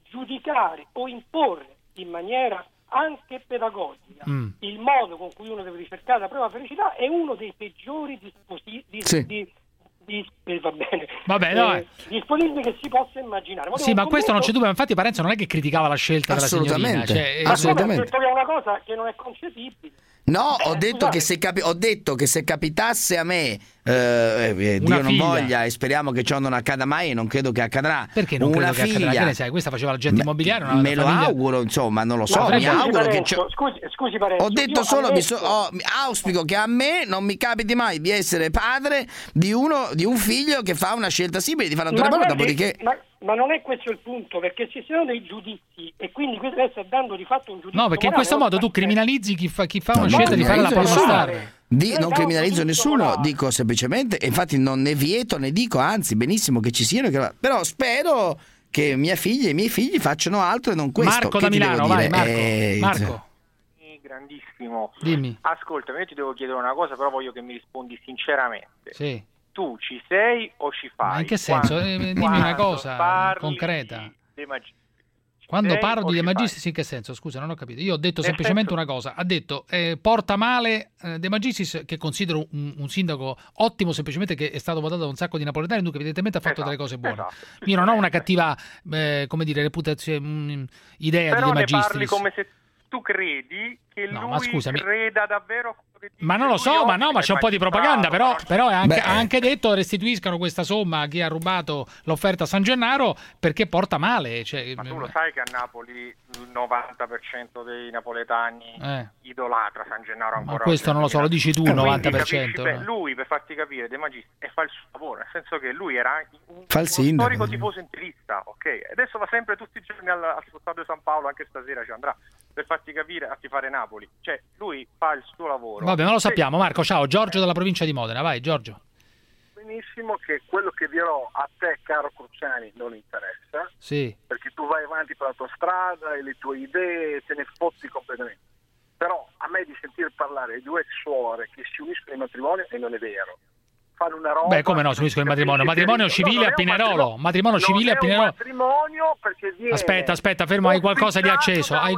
giudicare o imporre in maniera anche pedagogica mm. il modo con cui uno deve ricercare la propria felicità è uno dei peggiori disposi- di, sì. di, di, eh, va bene, va bene, no, eh, disponibili che si possa immaginare. Ma sì, ma questo non c'è dubbio, infatti Parenzo non è che criticava la scelta della signorina, cioè, assolutamente. Ho detto che è una cosa che non è concepibile. No, ho detto, che se capi- ho detto che se capitasse a me, eh, eh, Dio non figlia. voglia, e speriamo che ciò non accada mai, e non credo che accadrà. Perché non una credo che figlia, accadrà? Che ne sai? Questa faceva l'agente immobiliare. Una me lo famiglia... auguro, insomma, non lo so. No, mi scusi, auguro Parenzo, che scusi, scusi Parenzo, ho detto solo, ammesso... mi so- oh, auspico che a me non mi capiti mai di essere padre di uno di un figlio che fa una scelta simile, di fare un lavoro, dopodiché. Ma... Ma non è questo il punto, perché ci sono dei giudizi e quindi questo sta dando di fatto un giudizio. No, perché in morale, questo modo tu criminalizzi chi fa, chi fa No, una no, scelta di fare la pornostar. Di, non criminalizzo nessuno, dico semplicemente, e infatti non ne vieto né dico, anzi benissimo che ci siano, che... però spero che mia figlia e i miei figli facciano altro e non questo. Marco che da Milano, vai Marco. Eh, Marco. Grandissimo. Dimmi. Ascolta, io ti devo chiedere una cosa, però voglio che mi rispondi sinceramente. Sì. Tu ci sei o ci fai? Ma in che senso? Quando, eh, dimmi una cosa concreta. De Magistris. Quando parlo di De Magistris in che senso? Scusa, non ho capito. Io ho detto Nel semplicemente senso... una cosa. Ha detto eh, porta male eh, De Magistris, che considero un, un sindaco ottimo, semplicemente che è stato votato da un sacco di napoletani, dunque evidentemente ha fatto esatto, delle cose buone. Esatto. Io non ho una cattiva eh, come dire, reputazione, mh, idea però di De Magistris. Però ne parli come se tu credi che no, lui ma scusami. creda davvero. Ma non lo so, ma no, ma c'è un po' di propaganda, però, però è anche, ha anche detto restituiscano questa somma a chi ha rubato l'offerta a San Gennaro perché porta male. Cioè, ma tu lo sai che a Napoli il novanta per cento dei napoletani eh. idolatra San Gennaro ancora. Ma questo non lo so, lo dici tu, il novanta per cento. Beh, lui, per farti capire, De Magistris, e fa il suo lavoro, nel senso che lui era un, fa il uno storico tifoso interista, ok? Adesso va sempre tutti i giorni al, al Stadio San Paolo, anche stasera ci andrà, per farti capire, a tifare Napoli. Cioè, lui fa il suo lavoro. Vabbè, ma lo sappiamo, Marco. Ciao, Giorgio dalla provincia di Modena. Vai, Giorgio. Benissimo, che quello che dirò a te, caro Cruciani, non interessa. Sì. Perché tu vai avanti per la tua strada e le tue idee te ne fotti completamente. Però a me di sentir parlare di due suore che si uniscono in matrimonio, e non è vero. Fanno una roba. Beh, come no, si uniscono in matrimonio? Matrimonio civile a Pinerolo. Matrimonio civile a Pinerolo. Matrimonio perché viene. Aspetta, aspetta, fermo, hai qualcosa di acceso. Hai...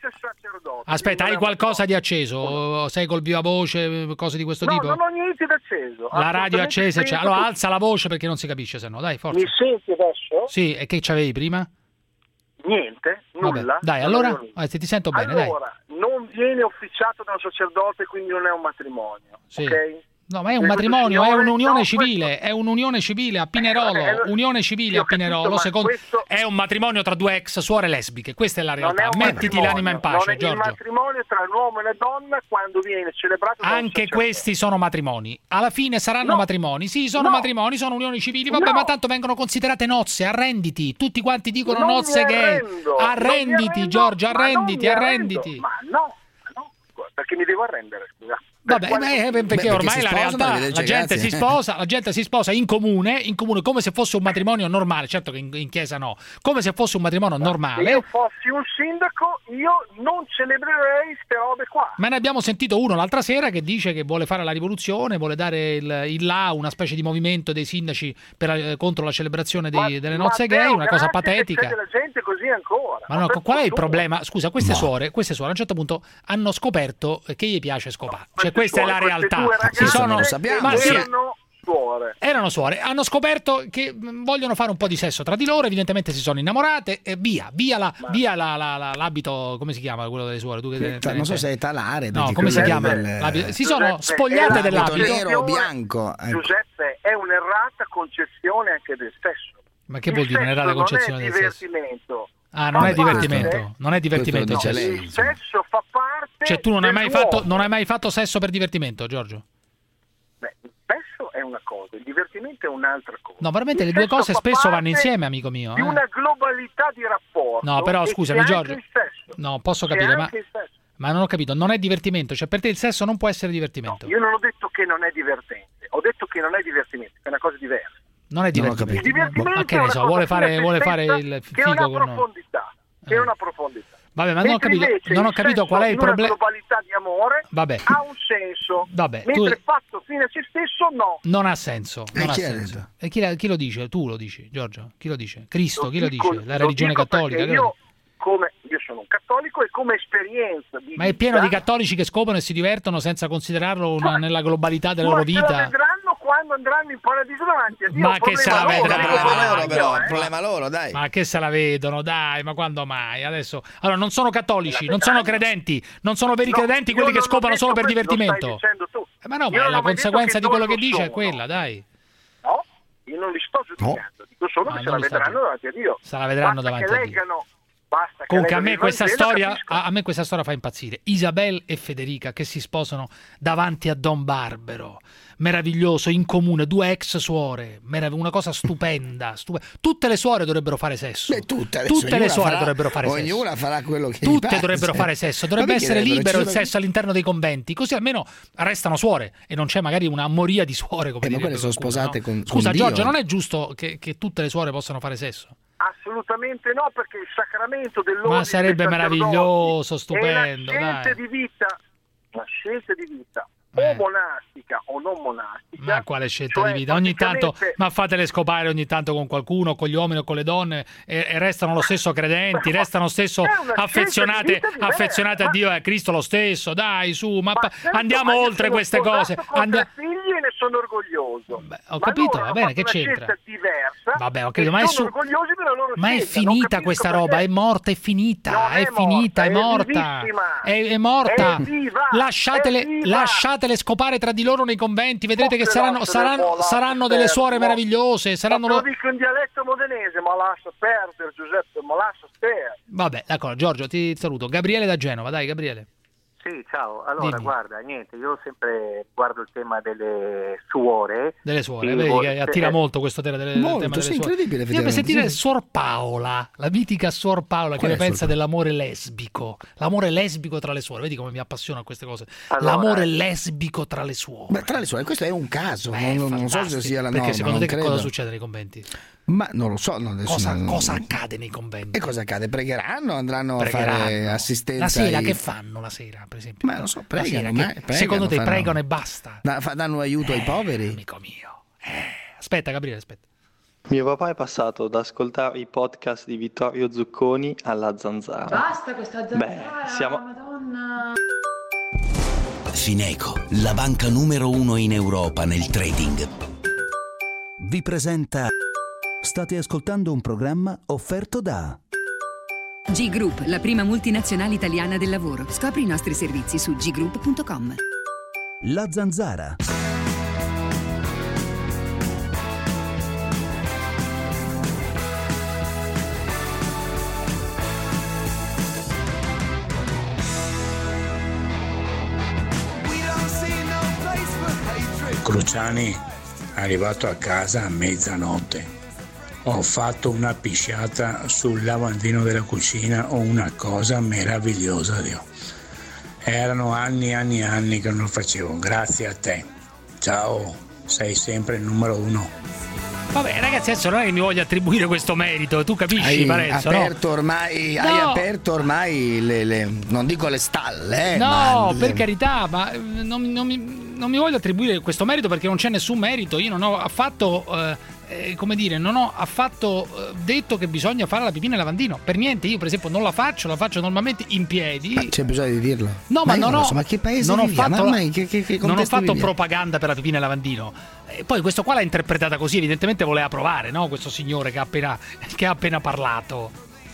Aspetta, hai qualcosa di acceso? Sei col viva voce, cose di questo no, tipo? No, non ho niente d'acceso. La radio è accesa, cioè... allora alza la voce perché non si capisce, se no, dai, forza. Mi senti adesso? Sì, e che c'avevi prima? Niente, nulla. Vabbè, dai, allora, eh, ti sento bene, allora, dai. Non viene officiato da un sacerdote, quindi non è un matrimonio, sì. Ok? No, ma è un matrimonio, è un'unione civile, è un'unione civile a Pinerolo, unione civile a Pinerolo, secondo è un matrimonio tra due ex suore lesbiche, questa è la realtà. Mettiti l'anima in pace, Giorgio. È il matrimonio tra l'uomo e la donna quando viene celebrato da anche questi sono matrimoni. Alla fine saranno no. matrimoni. Sì, sono no. matrimoni, sono unioni civili, vabbè, no. ma tanto vengono considerate nozze, arrenditi. Tutti quanti dicono non nozze gay. Arrendo, arrenditi, arrendo, Giorgio, arrenditi, arrenditi. Ma no, no, perché mi devo arrendere, scusa. Vabbè, beh, perché, perché ormai la realtà, la gente si sposa, la gente si sposa in comune, in comune come se fosse un matrimonio normale, certo che in, in chiesa no, come se fosse un matrimonio normale. Se io fossi un sindaco, io non celebrerei queste robe qua. Ma ne abbiamo sentito uno l'altra sera che dice che vuole fare la rivoluzione, vuole dare il, il là, una specie di movimento dei sindaci per, eh, contro la celebrazione dei, ma, delle nozze gay, una cosa patetica. C'è della gente così ancora. Ma no, qual è il problema? Scusa, queste no. suore, queste suore a un certo punto hanno scoperto che gli piace scopare. Cioè questa è la realtà. Si sono, ma sì, erano suore. Erano suore, hanno scoperto che vogliono fare un po' di sesso tra di loro, evidentemente si sono innamorate e via, via, la, via la, la, la, l'abito, come si chiama quello delle suore? Tu che te, te, non so se è talare. No, come si chiama? Del... Si sono spogliate dell'abito. Nero o bianco. Ecco. Giuseppe, è un'errata concezione anche del sesso. Ma che vuol dire un'errata concezione del sesso? Divertimento. Ah, non è divertimento, non è divertimento il sesso. Il sesso fa parte. Cioè tu non hai mai fatto non hai mai fatto sesso per divertimento, Giorgio? Beh, il sesso è una cosa, il divertimento è un'altra cosa. No, veramente le due cose spesso vanno insieme, amico mio. Di eh? una globalità di rapporto. No, però scusami, Giorgio. No, posso capire, ma il sesso. ma non ho capito, non è divertimento, cioè per te il sesso non può essere divertimento. No, io non ho detto che non è divertente, ho detto che non è divertimento, è una cosa diversa. Non è divertimento. Non ma che ne so, vuole fare, vuole fare il figo con noi. Profondità, che è una profondità. Vabbè, ma non ho capito, non ho capito qual è il problema. La globalità di amore Vabbè. ha un senso, Vabbè, mentre tu... fatto fine a se stesso no. Non ha senso. Non E ha chi senso. E chi, chi lo dice? Tu lo dici, Giorgio? Chi lo dice? Cristo, Lo chi lo dico- dice? La lo religione dico cattolica? perché Chi lo Io, come, io sono un cattolico e come esperienza di Ma è pieno vita- di cattolici che scoprono e si divertono senza considerarlo una- nella globalità della Ma loro se la vita. vedranno quando andranno in paradiso davanti a Dio. Ma che se la Problema loro, vedranno? problema loro, però, eh. problema loro, dai. Ma che se la vedono, dai, ma quando mai? Adesso, allora, non sono cattolici, non sono credenti, non sono veri No, credenti io quelli che non ho scopano detto solo per questo, lo divertimento. stai dicendo tu. Eh, ma no, Io ma non è la ho mai detto conseguenza che di quello non che lo dice è sono. quella, dai. No, io non li sto giudicando, dico solo Ah, che se non la li sta vedranno davanti a Dio. Se la vedranno Basta davanti che a Dio. leggano, basta che Comunque a leggano me il questa Vangelo, storia capiscono. a, a me questa storia fa impazzire. Isabel e Federica che si sposano davanti a Don Barbero. Meraviglioso, in comune, due ex suore, merav- una cosa stupenda, stupe- tutte le suore dovrebbero fare sesso. Beh, tutte, adesso Tutte le ognuna suore farà- dovrebbero fare sesso. Ognuna farà quello che gli Tutte pare. dovrebbero fare sesso, Ma dovrebbe perché essere dovrebbero? libero il Ci sono- sesso all'interno dei conventi, così almeno restano suore e non c'è magari una moria di suore come Eh, ma direbbe quelle sono qualcuno, sposate no? con- con Scusa Dio. Giorgio, non è giusto che, che tutte le suore possano fare sesso? Assolutamente no, perché il sacramento dell'ordine Ma sarebbe dei sacerdoti meraviglioso, è stupendo, una scelta dai. di vita, una scelta di vita o monastica o non monastica. Ma quale scelta cioè di vita? Ogni tanto, praticamente- ma fatele scopare ogni tanto con qualcuno, con gli uomini o con le donne e, e restano lo stesso credenti, restano lo stesso È una scelta di affezionate, vita diversa. affezionate a Dio e a Cristo lo stesso. Dai, su, ma, pa- Certo, andiamo ma io oltre sono queste sposato cose. con Andia- tre figli e ne sono orgoglioso. ho capito, va bene, che una c'entra? scelta diversa. Vabbè, ho capito, e ma è sono su- orgogliosi della loro Ma è scelta, non finita capisco questa perché- roba, è morta, è finita, Non è, è finita, è morta, è morta, vivissima. è, è morta. È viva, lasciatele, è viva. lasciatele scopare tra di loro nei conventi, vedrete che Forse saranno, lascia saranno, del po', saranno lascia delle perdere, suore no? meravigliose, saranno Ma lo- lo dico in dialetto modenese, ma lascia perdere Giuseppe, ma lascia stare. Vabbè, d'accordo, Giorgio, ti saluto. Gabriele da Genova, dai Gabriele. Sì, ciao. Allora, Dimmi. guarda, niente, io sempre guardo il tema delle suore. Delle suore, Sì, vedi vol- che attira eh, molto questo tema delle, Molto, tema delle sì, suore. incredibile, Io per effettivamente, sentire sì. Suor Paola, la mitica Suor Paola, che Qual ne è Suor pensa Paola? dell'amore lesbico. L'amore lesbico tra le suore, vedi come mi appassiona queste cose. Allora- L'amore lesbico tra le suore. Beh, tra le suore, questo è un caso, Beh, non, non so se fantastico. sia la Perché norma, secondo non te che credo. cosa succede nei conventi? Ma non lo so, no, adesso Cosa, non- cosa accade nei conventi? E cosa accade? Pregheranno? Andranno a fare Pregheranno. assistenza? La sera ai- che fanno la sera, per esempio? Ma non so, La sera pregano, che- ma- pregano, secondo te fanno- pregano e basta? Da- fa- danno aiuto ai poveri? Amico mio. Eh, aspetta Gabriele, aspetta. Mio papà è passato da ascoltare i podcast di Vittorio Zucconi alla zanzara. Basta questa zanzara, Beh, siamo- madonna. Fineco, la banca numero uno in Europa nel trading, vi presenta. State ascoltando un programma offerto da G Group, la prima multinazionale italiana del lavoro. Scopri i nostri servizi su g group punto com. La Zanzara. Cruciani, arrivato a casa a mezzanotte, ho fatto una pisciata sul lavandino della cucina, o una cosa meravigliosa, Dio. Erano anni e anni e anni che non lo facevo, grazie a te. Ciao, sei sempre il numero uno. Vabbè ragazzi, adesso non è che mi voglio attribuire questo merito, tu capisci Hai Parenzo, aperto no? ormai, No. hai aperto ormai le, le- non dico le stalle, eh, No, ma per le- carità, ma eh, non, non mi, non mi voglio attribuire questo merito perché non c'è nessun merito. Io non ho affatto, eh, eh, come dire, non ho affatto eh, detto che bisogna fare la pipì nel lavandino. Per niente, io per esempio non la faccio, la faccio normalmente in piedi. Ma c'è bisogno di dirlo. No, ma, io non lo ho, so, ma che paese non ho viviamo? fatto, Ma ormai che, che, che non ho contesto fatto viviamo? propaganda per la pipì nel lavandino. E poi questo qua l'ha interpretata così, evidentemente voleva provare, no? Questo signore che ha appena, che ha appena parlato.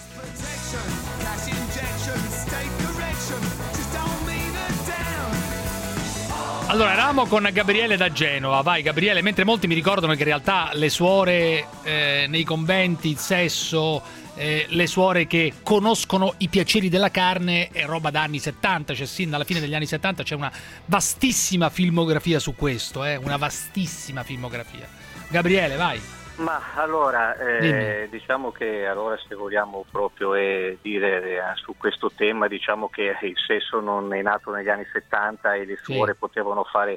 Allora, eravamo con Gabriele da Genova. Vai Gabriele, mentre molti mi ricordano che in realtà le suore eh, nei conventi, il sesso, eh, le suore che conoscono i piaceri della carne è roba da anni settanta, cioè sin dalla fine degli anni settanta c'è una vastissima filmografia su questo, eh, una vastissima filmografia. Gabriele, vai. Ma allora, eh, Dimmi. diciamo che allora se vogliamo proprio eh, dire eh, su questo tema, diciamo che il sesso non è nato negli anni settanta e le suore Sì. potevano fare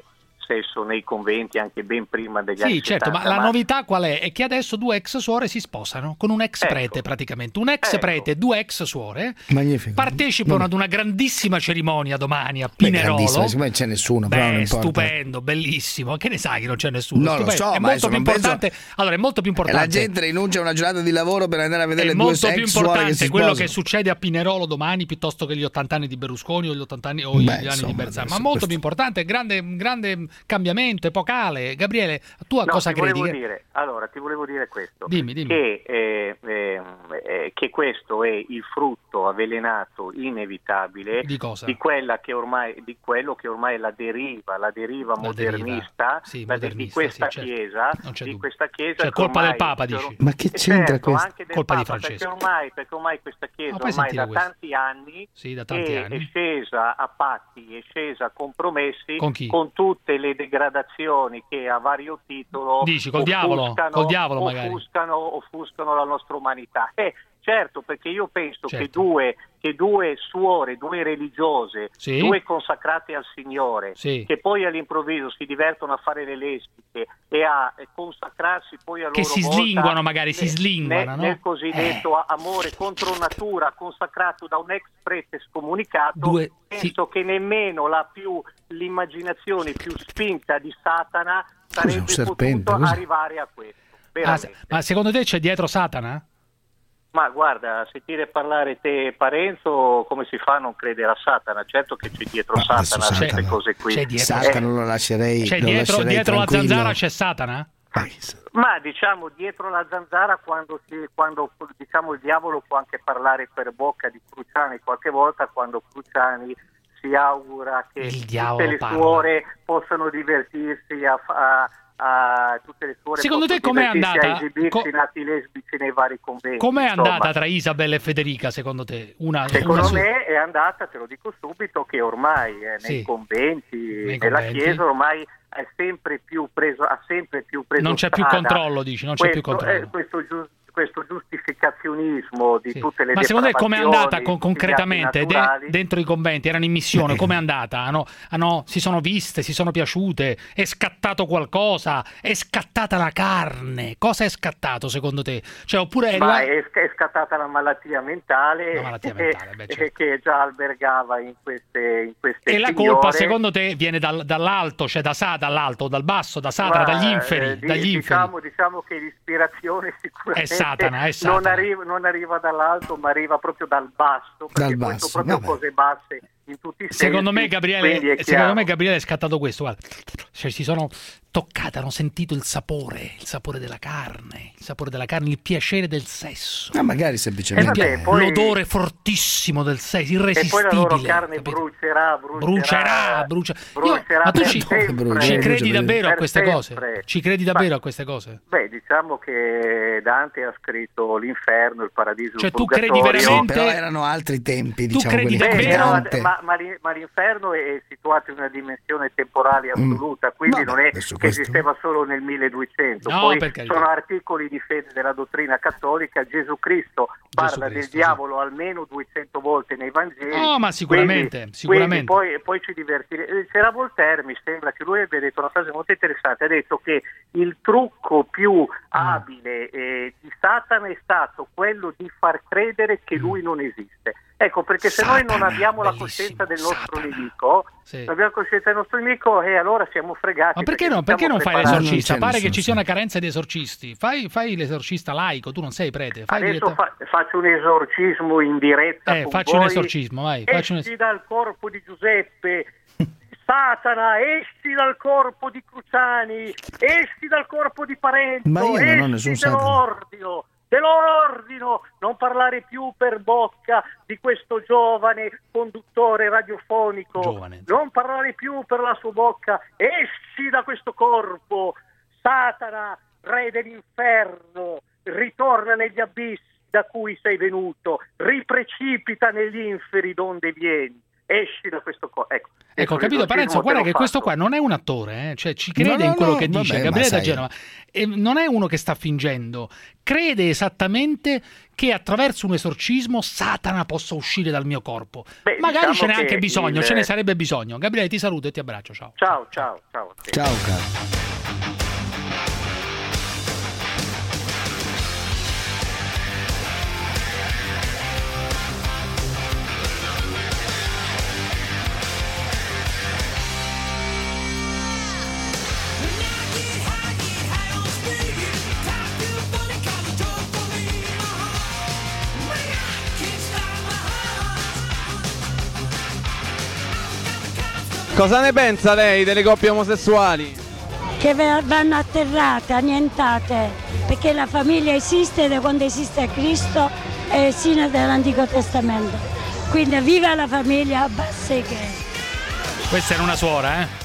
sesso nei conventi anche ben prima degli anni Sì, certo, settanta, ma la novità qual è? È che adesso due ex suore si sposano con un ex Ecco. prete praticamente. Un ex Ecco. prete e due ex suore Magnifico. partecipano Non- ad una grandissima cerimonia domani a Beh, Pinerolo. grandissimo, siccome non c'è nessuno, però non Beh, importa. stupendo, bellissimo. Che ne sai che non c'è nessuno? Non lo Stupendo. so, è ma molto adesso più non penso- importante. Allora, è molto più E importante. la gente rinuncia a una giornata di lavoro per andare a vedere È le due molto più ex suore che importante si quello sposano. che succede a Pinerolo domani piuttosto che gli ottanta anni di Berlusconi o gli ottanta anni o gli Beh, anni insomma, di Bersani. Ma adesso molto questo- più importante, grande, grande cambiamento epocale. Gabriele, tu a No, cosa ti credi? volevo Che- dire, allora, ti volevo dire questo, Dimmi, dimmi. Che, eh, eh, eh, che questo è il frutto avvelenato inevitabile Di cosa? quella che ormai, di quello che ormai è la deriva, la deriva La modernista, deriva. Sì, la de- di modernista, questa sì, certo. Chiesa, Non c'è di dubbio. questa Chiesa Cioè, che colpa del ormai- Papa, dici? Ma che Eh, c'entra certo, questo? anche del Colpa di Papa, Francesco. perché ormai, perché ormai questa Chiesa Ma fai ormai sentire da questo. tanti anni, Sì, da tanti è, anni. è scesa a patti, è scesa a compromessi Con chi? tutte le degradazioni che a vario titolo Dici, col diavolo? offuscano- Col diavolo magari. offuscano, offuscano la nostra umanità. Eh, certo, perché io penso Certo. che due che due suore, due religiose, Sì. due consacrate al Signore, Sì. che poi all'improvviso si divertono a fare le lesbiche e a eh, consacrarsi poi a loro Che si volta slinguano magari, si ne- slinguano, ne- no? nel cosiddetto amore contro natura consacrato da un ex prete scomunicato. Due- Penso che nemmeno la più l'immaginazione più spinta di Satana sarebbe un serpente, potuto cos'è? arrivare a questo. Ah, veramente. se- ma secondo te c'è dietro Satana? Ma guarda, a sentire parlare te Parenzo, come si fa a non credere a Satana? Certo che c'è dietro Ma adesso Satana queste Satana- cose qui. c'è dietro- Satana Eh, lo lascerei, C'è lo dietro, lascerei dietro la tranquillo. zanzara c'è Satana? Ma diciamo dietro la zanzara quando, si, quando diciamo, il diavolo può anche parlare per bocca di Cruciani qualche volta, quando Cruciani si augura che Il tutte diavolo le parla. suore possano divertirsi a, a, a tutte le suore Secondo te possono com'è divertirsi andata? a esibirsi Co- nati lesbici nei vari conventi. Com'è insomma. andata tra Isabella e Federica, secondo te? Una, Secondo una su- me è andata, te lo dico subito, che ormai eh, nei Sì. conventi, Nei nella conventi. Chiesa ormai è sempre più preso, ha sempre più preso Non c'è più strada controllo, dici, non c'è più questo, controllo. eh, questo, giu- questo giustificazionismo di Sì. tutte le Ma secondo te com'è andata con- depravazioni, concretamente tutti gli atti de- naturali? dentro i conventi? Erano in missione, com'è andata? Hanno, hanno- si sono viste, si sono piaciute, è scattato qualcosa, è scattata la carne. Cosa è scattato secondo te? Cioè, oppure è Ma arriva- è, è scattata la malattia mentale, La malattia mentale, beh, eh, certo. che già albergava in queste, in queste e la signore. colpa secondo te viene dal- dall'alto, cioè da Sa, dall'alto, dal basso, da Satana, Ma, dagli inferi, eh, di- dagli inferi. diciamo, diciamo che l'ispirazione sicuramente È Satana, è Non, Satana. arriva, non arriva dall'alto, ma arriva proprio dal basso, perché Dal questo basso, proprio vabbè. cose basse in tutti i sensi. Secondo me quindi Gabriele, è secondo chiaro. me Gabriele è scattato questo, guarda. Cioè, si sono toccate, hanno sentito il sapore, il sapore della carne, il sapore della carne, il piacere del sesso. Ma magari Il semplicemente... pia- vabbè, poi- l'odore fortissimo del sesso, E poi la irresistibile. loro carne capito? brucerà, brucerà, Brucerà, brucia- Io- brucerà ma tu per ci, sempre. ci credi brucia, davvero a per queste cose? sempre. Ci credi davvero a queste cose? Beh, diciamo che Dante ha scritto l'inferno, il paradiso, Cioè, il tu credi purgatorio. veramente- Però erano altri tempi, Tu diciamo, credi quelli Beh, di davvero? però, Dante. ma, ma l'in- ma l'inferno è situato in una dimensione temporale assoluta, quindi Vabbè, non è adesso che questo- esisteva solo nel milleduecento. No, Poi per carità. sono articoli di fede della dottrina cattolica. Gesù Cristo parla del Cristo, diavolo almeno duecento volte nei Vangeli. No, ma sicuramente, Quindi- sicuramente. quindi poi, poi ci divertiremo. C'era Voltaire, mi sembra che lui abbia detto una frase molto interessante. Ha detto che il trucco più abile eh, di Satana è stato quello di far credere che lui non esiste. Ecco, perché se noi non Satana, abbiamo la bellissimo, coscienza del nostro Satana. nemico, Sì. non abbiamo coscienza del nostro nemico e allora siamo fregati. Ma perché no? Perché siamo non fai preparati. l'esorcista? Non c'è Pare che nessuno, ci sia sì. una carenza di esorcisti. Fai, fai l'esorcista laico, tu non sei prete. Fai Adesso diretta- fa- faccio un esorcismo in diretta Eh, con faccio un voi. esorcismo, vai, faccio un Esci es- dal corpo di Giuseppe, Satana, esci dal corpo di Cruciani, esci dal corpo di Parenzo, Ma io non ho esci nessun Satana. dell'ordine, dell'ordine, non parlare più per bocca di questo giovane conduttore radiofonico, Giovane. non parlare più per la sua bocca, esci da questo corpo, Satana, re dell'inferno, ritorna negli abissi da cui sei venuto, riprecipita negli inferi donde vieni. esci da questo co- ecco, ecco ho capito Parenzo, guarda che questo qua non è un attore, eh? Cioè ci crede no, no, in quello no, che dice, vabbè, Gabriele da Genova, e non è uno che sta fingendo, crede esattamente che attraverso un esorcismo Satana possa uscire dal mio corpo. Beh, magari diciamo ce n'è anche bisogno, il... ce ne sarebbe bisogno. Gabriele, ti saluto e ti abbraccio, ciao. Ciao, ciao, ciao. Ciao, caro. Cosa ne pensa lei delle coppie omosessuali? Che vanno atterrate, annientate, perché la famiglia esiste da quando esiste Cristo e sino dall'Antico Testamento. Quindi viva la famiglia, basta che. Questa era una suora, eh?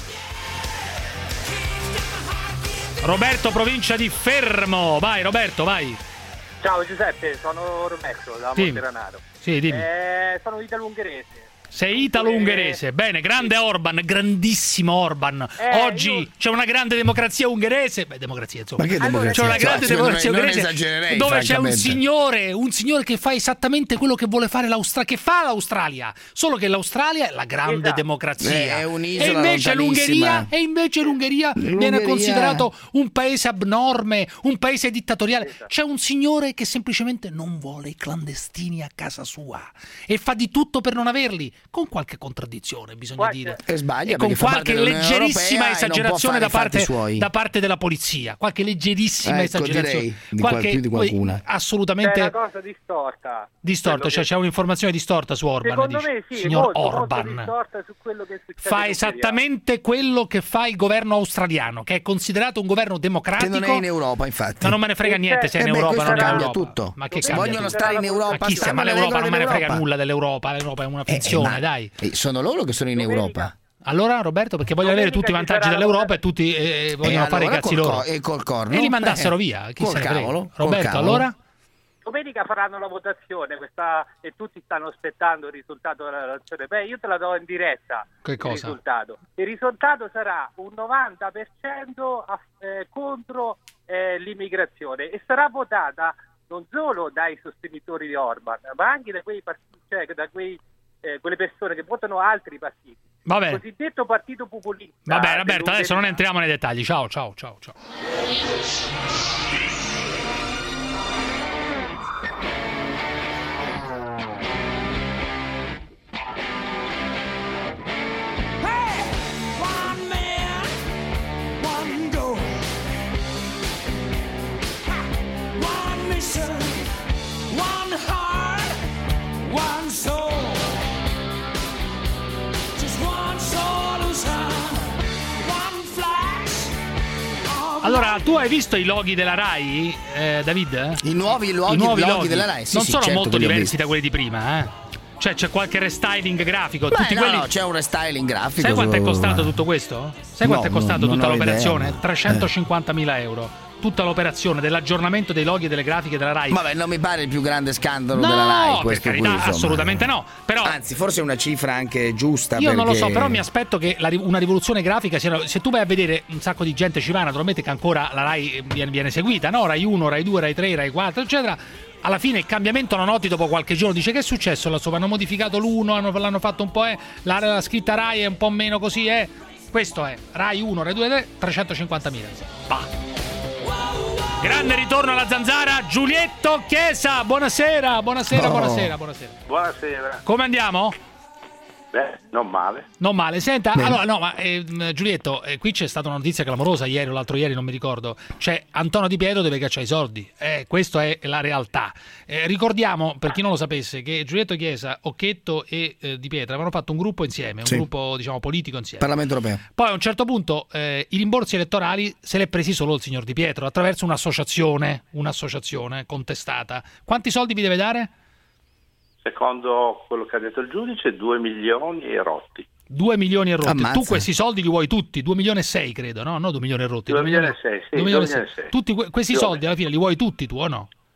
Roberto, provincia di Fermo. Vai Roberto, vai. Ciao Giuseppe, sono Roberto da Dimmi. Monteranaro. Sì, dimmi. Eh, sono italo-ungherese. Sei italo-ungherese, bene, grande Orban, grandissimo Orban. Eh, Oggi io... c'è una grande democrazia ungherese, beh, democrazia insomma. Ma che democrazia? C'è una grande cioè, democrazia non, ungherese dove c'è un signore, un signore che fa esattamente quello che vuole fare l'Australia, che fa l'Australia, solo che l'Australia è la grande esatto. democrazia. Eh, è un'isola e invece l'Ungheria, e invece l'Ungheria, l'Ungheria viene considerato un paese abnorme, un paese dittatoriale. Esatto. C'è un signore che semplicemente non vuole i clandestini a casa sua e fa di tutto per non averli, con qualche contraddizione. Bisogna Guarda, dire e sbaglia e con qualche leggerissima esagerazione da parte, suoi. da parte della polizia, qualche leggerissima ecco, esagerazione di qualche, qual- più di qualcuna. Assolutamente è una cosa distorta distorta, cioè c'è un'informazione distorta su Orban, secondo dice. me sì, Signor molto, Orban molto distorta su quello che succede fa esattamente quello che fa il governo australiano, che è considerato un governo democratico, che non è in Europa, infatti. Ma non me ne frega niente se è in eh beh, Europa o non è in cambia Europa. tutto. Ma che se cambia vogliono tutto? stare in Europa, ma chi sa, ma l'Europa non me ne frega nulla dell'Europa, l'Europa è una finzione, eh, ma, dai. Eh, sono loro che sono in Europa. Allora Roberto, perché vogliono avere tutti i vantaggi dell'Europa e tutti eh, vogliono e fare allora i cazzi col loro co- e col corno e li mandassero eh, via, chi col se ne frega. cavolo, Roberto, cavolo. allora? Domenica faranno la votazione questa, e tutti stanno aspettando il risultato della votazione. Beh, io te la do in diretta. Che cosa? Il risultato, il risultato sarà un novanta per cento a, eh, contro eh, l'immigrazione e sarà votata non solo dai sostenitori di Orban, ma anche da quei partiti, cioè da quei, eh, quelle persone che votano altri partiti. Vabbè. Il cosiddetto partito populista. Vabbè Roberto, adesso non entriamo nei dettagli. Ciao, ciao, ciao, ciao. Allora, tu hai visto i loghi della Rai, eh, David? I nuovi loghi, I nuovi loghi loghi della Rai, sì, non sì, sono certo molto che li ho diversi visti. da quelli di prima, eh? Cioè c'è qualche restyling grafico. Beh, tutti no, quelli... no, c'è un restyling grafico. Sai quanto è su- costato tutto questo? Sai quanto No, è costato no, tutta non ho l'operazione? idea. trecentocinquantamila euro. Tutta l'operazione dell'aggiornamento dei loghi e delle grafiche della Rai. Vabbè, non mi pare il più grande scandalo No, della Rai per questo carità, qui, insomma. assolutamente no. Però Anzi, forse è una cifra anche giusta. io non lo so, perché- però mi aspetto che la ri- una rivoluzione grafica sia. Se tu vai a vedere un sacco di gente ci va, naturalmente che ancora la Rai viene, viene seguita, no? Rai uno, Rai due, Rai tre, Rai quattro, eccetera. Alla fine il cambiamento lo noti dopo qualche giorno, dice che è successo là sopra, hanno modificato l'uno, hanno, l'hanno fatto un po', eh, la, la scritta Rai è un po' meno così, eh. Questo è Rai uno, Rai due, Rai tre, trecentocinquantamila. Bah. Grande ritorno alla Zanzara, Giulietto Chiesa, buonasera, buonasera, Oh. buonasera, buonasera. Buonasera. Come andiamo? Beh, non male. Non male, senta, Bene. allora no, ma eh, Giulietto, eh, qui c'è stata una notizia clamorosa ieri o l'altro ieri, non mi ricordo. Cioè, Antonio Di Pietro deve cacciare i soldi, eh, questa è la realtà. Eh, ricordiamo, per chi non lo sapesse, che Giulietto Chiesa, Occhetto e eh, Di Pietro avevano fatto un gruppo insieme, un Sì. gruppo diciamo politico insieme. Parlamento europeo. Poi a un certo punto eh, i rimborsi elettorali se li è presi solo il signor Di Pietro attraverso un'associazione, un'associazione contestata. Quanti soldi vi deve dare? Secondo quello che ha detto il giudice, due milioni e rotti. Due milioni e rotti. Ammazza. Tu questi soldi li vuoi tutti? Due milioni e sei, credo, no? No, due milioni e rotti. Due milioni e sei, sì, due milioni e sei. due milioni e sei. Tutti que- questi Più o soldi alla fine li vuoi tutti tu o no?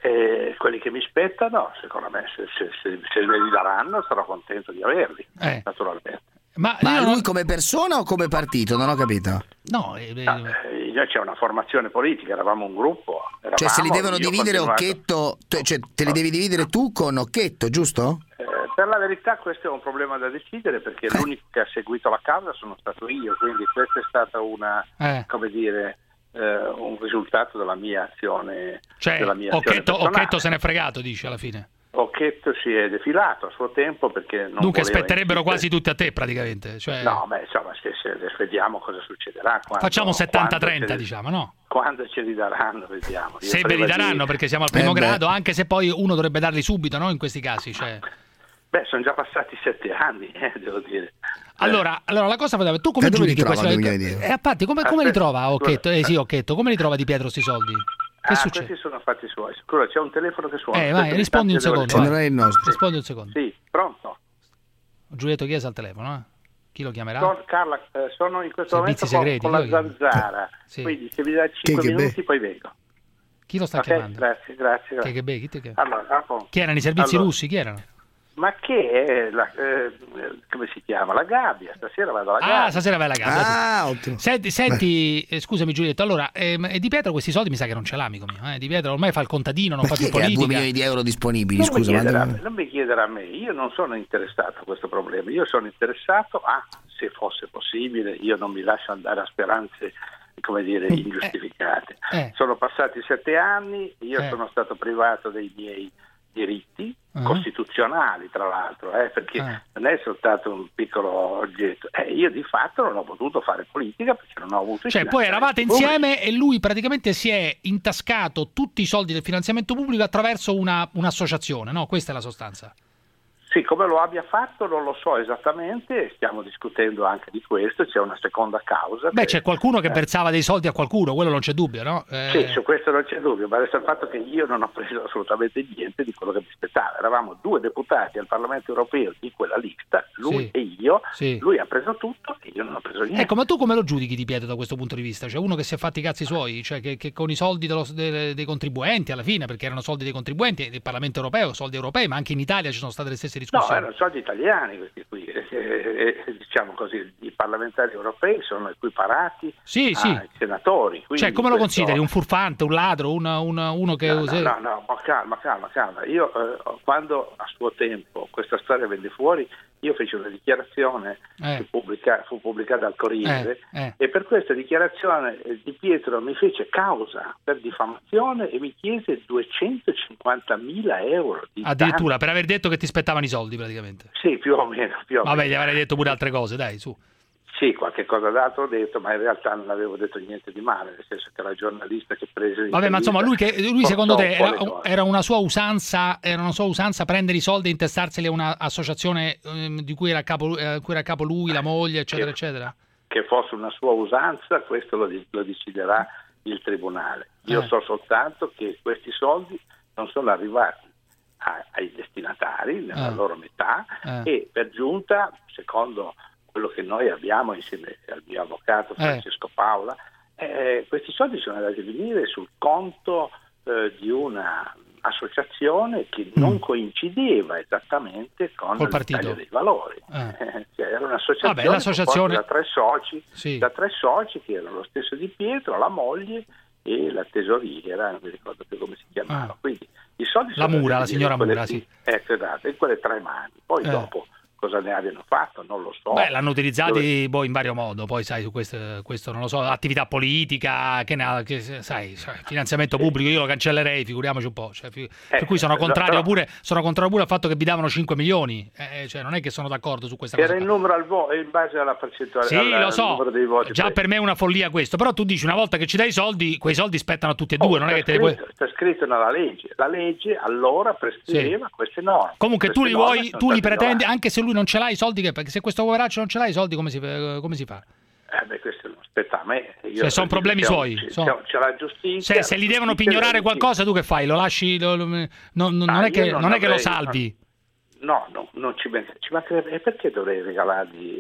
E quelli che mi spettano, secondo me, se, se, se, se me li daranno sarò contento di averli, eh. naturalmente. Ma, Ma lui non... come persona o come partito? Non ho capito. No, eh, no eh, c'è una formazione politica, eravamo un gruppo. Eravamo, cioè se li devono dividere continuato... Occhetto, cioè te li devi dividere tu con Occhetto, giusto? Eh, per la verità questo è un problema da decidere, perché eh. l'unico che ha seguito la causa sono stato io, quindi questa è stata una, eh. come dire... Uh, un risultato della mia azione, cioè della mia Occhetto, azione Occhetto se n'è fregato, dice alla fine. Occhetto si è defilato a suo tempo perché non dunque spetterebbero insistere. Quasi tutti a te praticamente, cioè... no beh insomma se, se vediamo cosa succederà quando, facciamo settanta trenta diciamo, no? Quando ce li daranno vediamo. Io se ve li daranno di... perché siamo al primo eh grado, anche se poi uno dovrebbe darli subito, no? In questi casi, cioè... beh sono già passati sette anni, eh, devo dire. Allora, allora la cosa tu come giudichi questo? Eh, infatti, come, come li trova Occhetto? Eh sì, Occhetto, come li trova Di Pietro sti soldi? Che ah, succede? Questi sono fatti suoi. Scusa, c'è un telefono che suona. Eh, vai, rispondi un secondo. Non è il nostro. Rispondi un secondo. Sì, pronto. Giulietto Chiesa al telefono, eh? Chi lo chiamerà? Sono, Carla, eh, sono in questo Servizi momento segreti, con, con la Zanzara. Sì. Quindi se mi dai cinque minuti poi vengo. Chi lo sta okay, chiamando? Grazie, grazie. grazie. Che, che, chi, che... Allora, chi erano i servizi allora. russi? Chi erano? Ma che è la, eh, come si chiama? La gabbia, stasera vado alla gabbia. Ah, stasera vai alla gabbia. Ah, sì. ottimo. Senti, senti eh, scusami Giulietto, allora, ehm, Di Pietro questi soldi mi sa che non ce l'ha, amico mio. Eh? Di Pietro ormai fa il contadino, non ma fa più politica. Ma chi politica. ha due milioni di euro disponibili, non scusa. Mi ma... me, non mi chiedere a me, io non sono interessato a questo problema, io sono interessato a, se fosse possibile, io non mi lascio andare a speranze, come dire, ingiustificate. Eh, eh. Sono passati sette anni, io eh. sono stato privato dei miei diritti uh-huh. costituzionali, tra l'altro, eh, perché uh-huh. non è soltanto un piccolo oggetto. Eh, io di fatto non ho potuto fare politica perché non ho avuto. Cioè, poi eravate insieme e lui praticamente si è intascato tutti i soldi del finanziamento pubblico attraverso una, un'associazione, no? Questa è la sostanza. Sì, come lo abbia fatto non lo so esattamente, stiamo discutendo anche di questo, c'è una seconda causa. Beh, che, c'è qualcuno che eh, versava dei soldi a qualcuno, quello non c'è dubbio, no? Eh... Sì, su questo non c'è dubbio, ma resta il fatto che io non ho preso assolutamente niente di quello che mi aspettava. Eravamo due deputati al Parlamento europeo di quella lista, lui sì. e io, sì. lui ha preso tutto e io non ho preso niente. Ecco, ma tu come lo giudichi Di Pietro da questo punto di vista? Cioè uno che si è fatti i cazzi suoi, cioè che, che con i soldi dello, dei, dei contribuenti alla fine, perché erano soldi dei contribuenti del Parlamento europeo, soldi europei, ma anche in Italia ci sono state le stesse discussioni. No, erano soldi italiani questi qui, eh, eh, diciamo così, i parlamentari europei sono equiparati sì, ai sì. senatori. Cioè come lo questo... consideri? Un furfante, un ladro, una, una, uno che... No, no, no, no, ma calma, calma, calma. Io eh, quando a suo tempo questa storia venne fuori, io feci una dichiarazione eh. che pubblica, fu pubblicata al Corriere eh, eh. e per questa dichiarazione eh, Di Pietro mi fece causa per diffamazione e mi chiese duecentocinquantamila euro di addirittura danno. Per aver detto che ti spettavano i soldi praticamente. Sì, più o meno. Più o Vabbè, meno. gli avrei detto pure altre cose, dai, su. Sì, qualche cosa d'altro ho detto, ma in realtà non avevo detto niente di male, nel senso che la giornalista che prese... Vabbè, ma insomma, lui, che, lui secondo te era, era una sua usanza era una sua usanza prendere i soldi e intestarseli a un'associazione um, di cui era, capo, eh, cui era capo lui, la moglie, eccetera, che, eccetera? Che fosse una sua usanza, questo lo, lo deciderà il tribunale. Io eh. so soltanto che questi soldi non sono arrivati a, ai destinatari, nella eh. loro metà, eh. e per giunta, secondo... quello che noi abbiamo insieme al mio avvocato Francesco eh. Paola, eh, questi soldi sono andati a finire sul conto eh, di una associazione che mm. non coincideva esattamente con l'Italia dei Valori. Eh. Cioè, era un'associazione Vabbè, l'associazione... da tre soci, sì. da tre soci che erano lo stesso Di Pietro, la moglie e la tesoriera, non mi ricordo più come si chiamava. Ah. Quindi i soldi la sono Mura, la signora quelle, Mura, sì. Ecco, esatto, in quelle tre mani. Poi eh. dopo cosa ne abbiano fatto, non lo so. Beh, l'hanno utilizzati boh, in vario modo, poi sai, su questo, questo non lo so, attività politica, che, ne, che sai, finanziamento pubblico, io lo cancellerei, figuriamoci un po'. Cioè, fi- eh, per cui sono contrario, pure, sono contrario pure al fatto che vi davano cinque milioni, eh, cioè non è che sono d'accordo su questa Era cosa. Era il numero al voto, in base alla percentuale. Sì, alla, lo so, numero dei voti, già per me è una follia questo, però tu dici una volta che ci dai i soldi, quei soldi spettano a tutti e due, oh, non è che te scritto, li puoi... Sta scritto nella legge, la legge allora prescriveva sì. queste norme. Comunque queste tu li vuoi, tu li pretendi, innovate. Anche se lui non ce l'ha i soldi, che perché se questo poveraccio non ce l'ha i soldi come si, come si fa? Eh beh, questo non spetta a me. Io cioè, sono problemi c'è, suoi. C'è, sono... c'è la giustizia. Se, se li devono pignorare qualcosa, tu che fai? Lo lasci? Lo, lo, no, non, ah, è che, non, non è avrei, che lo salvi? No, no, non ci, ci mancherebbe. E perché dovrei regalargli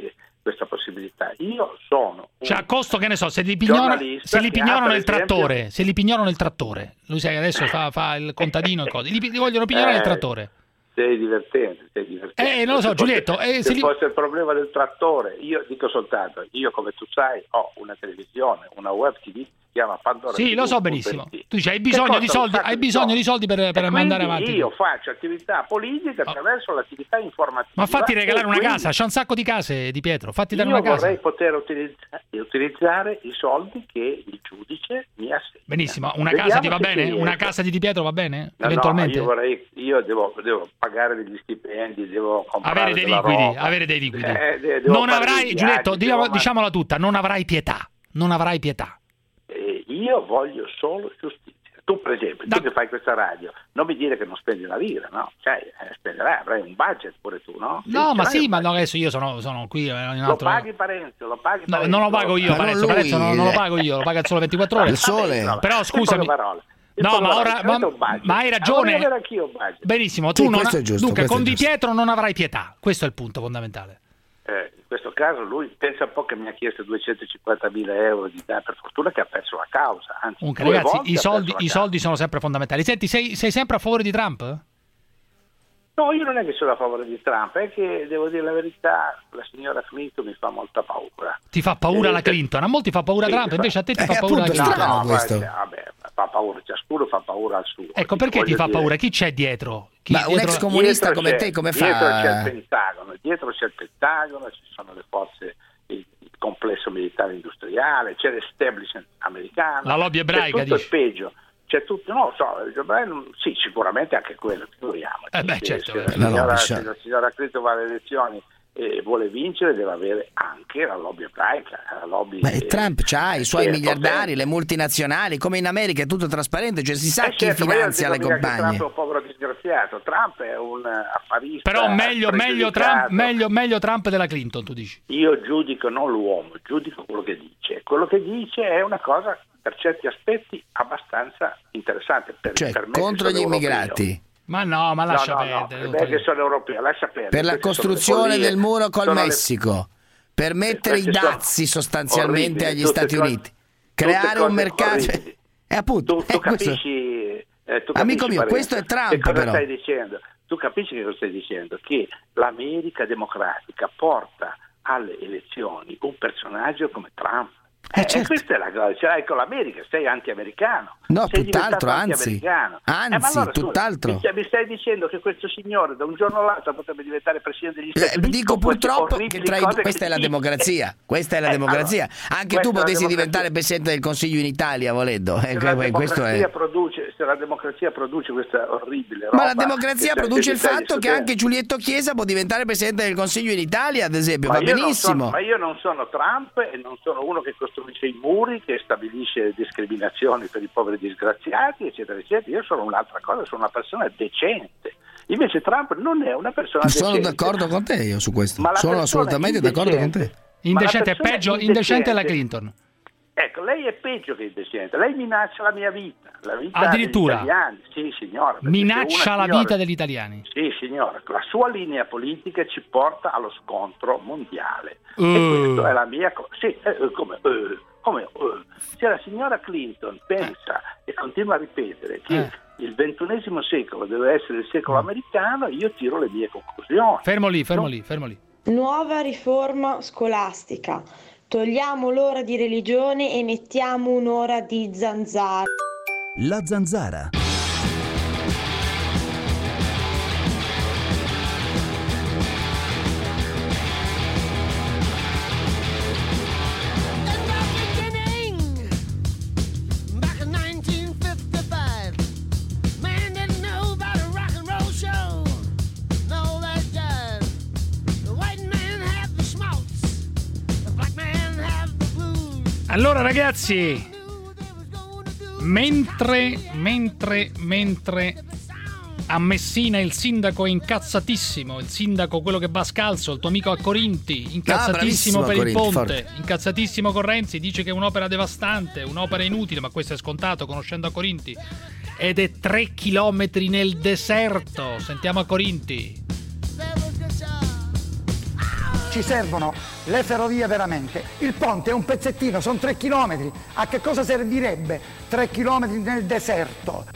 questa possibilità. Io sono un cioè a costo, che ne so, se li pignorano, se li pignorano nel esempio, trattore, se li pignorano nel trattore, lui sai adesso fa, fa il contadino e cose, li, li vogliono pignorare eh, nel trattore. Sei divertente, sei divertente. Eh, non lo so, se Giulietto. Fosse, eh, se li... fosse il problema del trattore, io dico soltanto, io come tu sai ho una televisione, una web T V, si chiama Pandora. Sì, T V, lo so benissimo. Tu dici, hai bisogno di soldi, hai bisogno di soldi per, per andare avanti. Io faccio attività politica attraverso oh. l'attività informativa. Ma fatti regalare una quindi, casa, c'è un sacco di case, Di Pietro, fatti dare io una casa. Io vorrei poter utilizza- utilizzare i soldi che il giudice mi assegna. Benissimo, una Vediamo casa ti va bene? riesco. Una casa di Di Pietro va bene? No, eventualmente? No, io vorrei, io devo, devo pagare degli stipendi, devo comprare avere dei della liquidi, roba. avere dei liquidi. Eh, de- devo non fare avrai, dei Giulietto, viaggi, diciamo, devo- diciamola tutta, non avrai pietà, non avrai pietà. Eh, io voglio solo giustizia. Tu per esempio, da... tu che fai questa radio, non mi dire che non spendi una lira, no? Cioè, eh, spenderai, avrai un budget pure tu, no? No, sì, ma sì, ma no, adesso io sono, sono qui in un altro... Lo paghi Parenzo, lo paghi No, Parenzo. non lo pago io, Ma Parenzo, non, Parenzo non, non lo eh. pago io, lo paga solo ventiquattro ore. Il sole. Vabbè, Però scusami. No, ma ora ma, ma hai ragione. Benissimo, tu Sì, non questo ha... è giusto, Dunque questo con è Di giusto. Pietro non avrai pietà. Questo è il punto fondamentale. Eh, in questo caso lui pensa un po' che mi ha chiesto duecentocinquantamila euro di danno, per fortuna che ha perso la causa. Anzi, Comunque, due ragazzi, volte i ha soldi, perso la i soldi sono sempre fondamentali. Senti, sei, sei sempre a favore di Trump? No, io non è che sono a favore di Trump, è che devo dire la verità, la signora Clinton mi fa molta paura. Ti fa paura Eh, la Clinton? A molti fa paura sì, Trump, fa- invece a te ti Eh, fa paura la appunto, Clinton. no, no, questo. Vabbè, fa paura, ciascuno fa paura al suo. Ecco, perché ti Voglio fa dire- paura? Chi c'è dietro? Chi Ma un dietro- ex comunista Dietro come c'è- te come Dietro c'è il fa? Pentagono, dietro c'è il Pentagono, ci sono le forze, il il complesso militare industriale, c'è l'establishment americano. La lobby ebraica, c'è tutto dici? il peggio. C'è tutto, no, so, gli ebrei non- sì, sicuramente anche quello, figuriamoci. Eh beh, Se- certo, se, eh. la La signora, lobby, se la signora Clinton va alle elezioni e vuole vincere, deve avere anche la lobby ebraica, la lobby. Ma eh, Trump c'ha i suoi eh, miliardari, le multinazionali, come in America è tutto trasparente, cioè si sa Eh, chi certo, ma io non finanzia dico le mica che campagne. Trump è un povero disgraziato, Trump è un affarista. Però meglio, meglio, Trump, spregiudicato. meglio, meglio Trump della Clinton, tu dici? Io giudico non l'uomo, giudico quello che dice. Quello che dice è una cosa per certi aspetti abbastanza interessante. Per, Cioè, per me che contro sono gli europeo. immigrati. Ma no, ma lascia no, no, no, perdere. per me che sono europeo, lascia perdere. Per la Queste sono le costruzione follie, del muro col sono le- Messico, per mettere i queste sono dazi sostanzialmente orribili, agli tutte Stati cose- Uniti, creare tutte un cose mercato. orribili. E appunto, Tu, tu eh, questo- capisci, eh, tu Amico capisci, mio, Parenzo, questo è Trump, che cosa però. stai dicendo? Tu capisci che cosa stai dicendo? Che l'America democratica porta alle elezioni un personaggio come Trump. Eh, Eh, certo. questa è la cosa, ce l'hai con l'America, sei anti-americano. No, sei tutt'altro, diventato anzi. anti-americano. Anzi, Eh, ma allora, scusa, tutt'altro. mi, mi stai dicendo che questo signore da un giorno all'altro potrebbe diventare presidente degli Stati Eh, Uniti? dico con queste purtroppo che orribili tra i- cose questa che è la dice? democrazia, questa è la Eh, democrazia. allora, Anche questa tu è la potessi democrazia. diventare presidente del Consiglio in Italia volendo. Eh, Se la, questo democrazia è. produce, se la democrazia produce questa orribile roba, Ma la democrazia che- produce che il ti stai fatto che discutendo. anche Giulietto Chiesa può diventare presidente del Consiglio in Italia, ad esempio, Ma va io non benissimo. sono- ma io non sono Trump e non sono uno che costruisce i muri, che stabilisce discriminazioni per i poveri disgraziati, eccetera, eccetera. Io sono un'altra cosa, sono una persona decente. Invece Trump non è una persona Sono decente. d'accordo con te io su questo. Ma la Sono persona assolutamente d'accordo con te. indecente- Indecente è Ma la peggio, persona indecente è la indecente- Clinton. Ecco, lei è peggio che indecente. Lei minaccia la mia vita, la vita Addirittura? degli italiani. Sì, signora. perché Minaccia se una la signora- vita degli italiani. Sì, signora, la sua linea politica ci porta allo scontro mondiale. Uh. E questa è la mia cosa. Sì, eh, come, eh, come eh. Se la signora Clinton pensa e continua a ripetere che Eh. il ventunesimo secolo deve essere il secolo americano, io tiro le mie conclusioni. Fermo lì, fermo No. lì, fermo lì. Nuova riforma scolastica. Togliamo l'ora di religione e mettiamo un'ora di zanzara. La zanzara. Back in nineteen fifty-five, man didn't know about a rock and roll show. No, that jive. The white man had the schmaltz, the black man had the blues. Allora ragazzi, mentre, mentre, mentre a Messina il sindaco è incazzatissimo, il sindaco quello che va scalzo, il tuo amico a Corinti, incazzatissimo Ah, per il bravissimo a ponte, Corinti, incazzatissimo con Renzi, dice che è un'opera devastante, un'opera inutile, ma questo è scontato conoscendo a Corinti, ed è tre chilometri nel deserto. Sentiamo a Corinti. Ci servono le ferrovie veramente. Il ponte è un pezzettino, sono tre chilometri. A che cosa servirebbe tre chilometri nel deserto?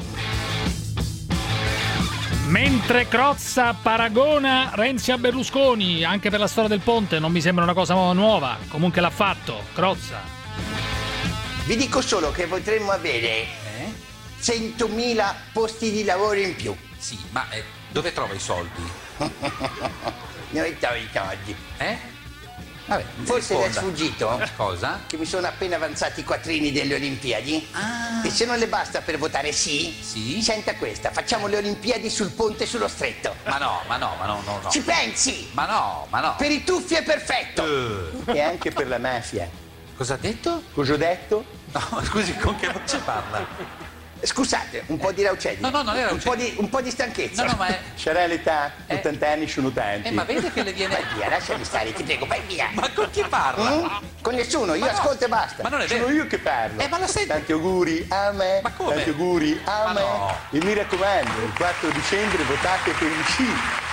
Mentre Crozza paragona Renzi a Berlusconi, anche per la storia del ponte, non mi sembra una cosa nuova. Comunque l'ha fatto, Crozza. Vi dico solo che potremmo avere eh? centomila posti di lavoro in più. Sì, ma eh, dove trova i soldi? Noi trovo i soldi. Eh? Vabbè, forse risponda. le è sfuggito Cosa? che mi sono appena avanzati i quattrini delle Olimpiadi ah. e se non le basta per votare sì, sì, senta questa, facciamo le Olimpiadi sul ponte sullo stretto. Ma no, ma no, ma no, no, no. Ci pensi? Ma no, ma no. Per i tuffi è perfetto. Uh. E anche per la mafia. Cosa ha detto? Cosa ho detto? No, scusi, con che voce parla? Scusate, un po' di Raucelli. No, no, non era un po' di, un po' di stanchezza. No, no, ma è... Sarà l'età, eh. ottanta anni sono tanti. Eh, ma vede che le viene... Vai via, lasciami stare, ti prego, vai via. Ma con chi parla? Mm? Con nessuno, io ma ascolto no. e basta. Ma non è vero. Sono io che parlo. Eh, ma lo senti? Tanti auguri a me. Ma come? Tanti auguri a ma me. No. E mi raccomando, il quattro dicembre votate per il sì.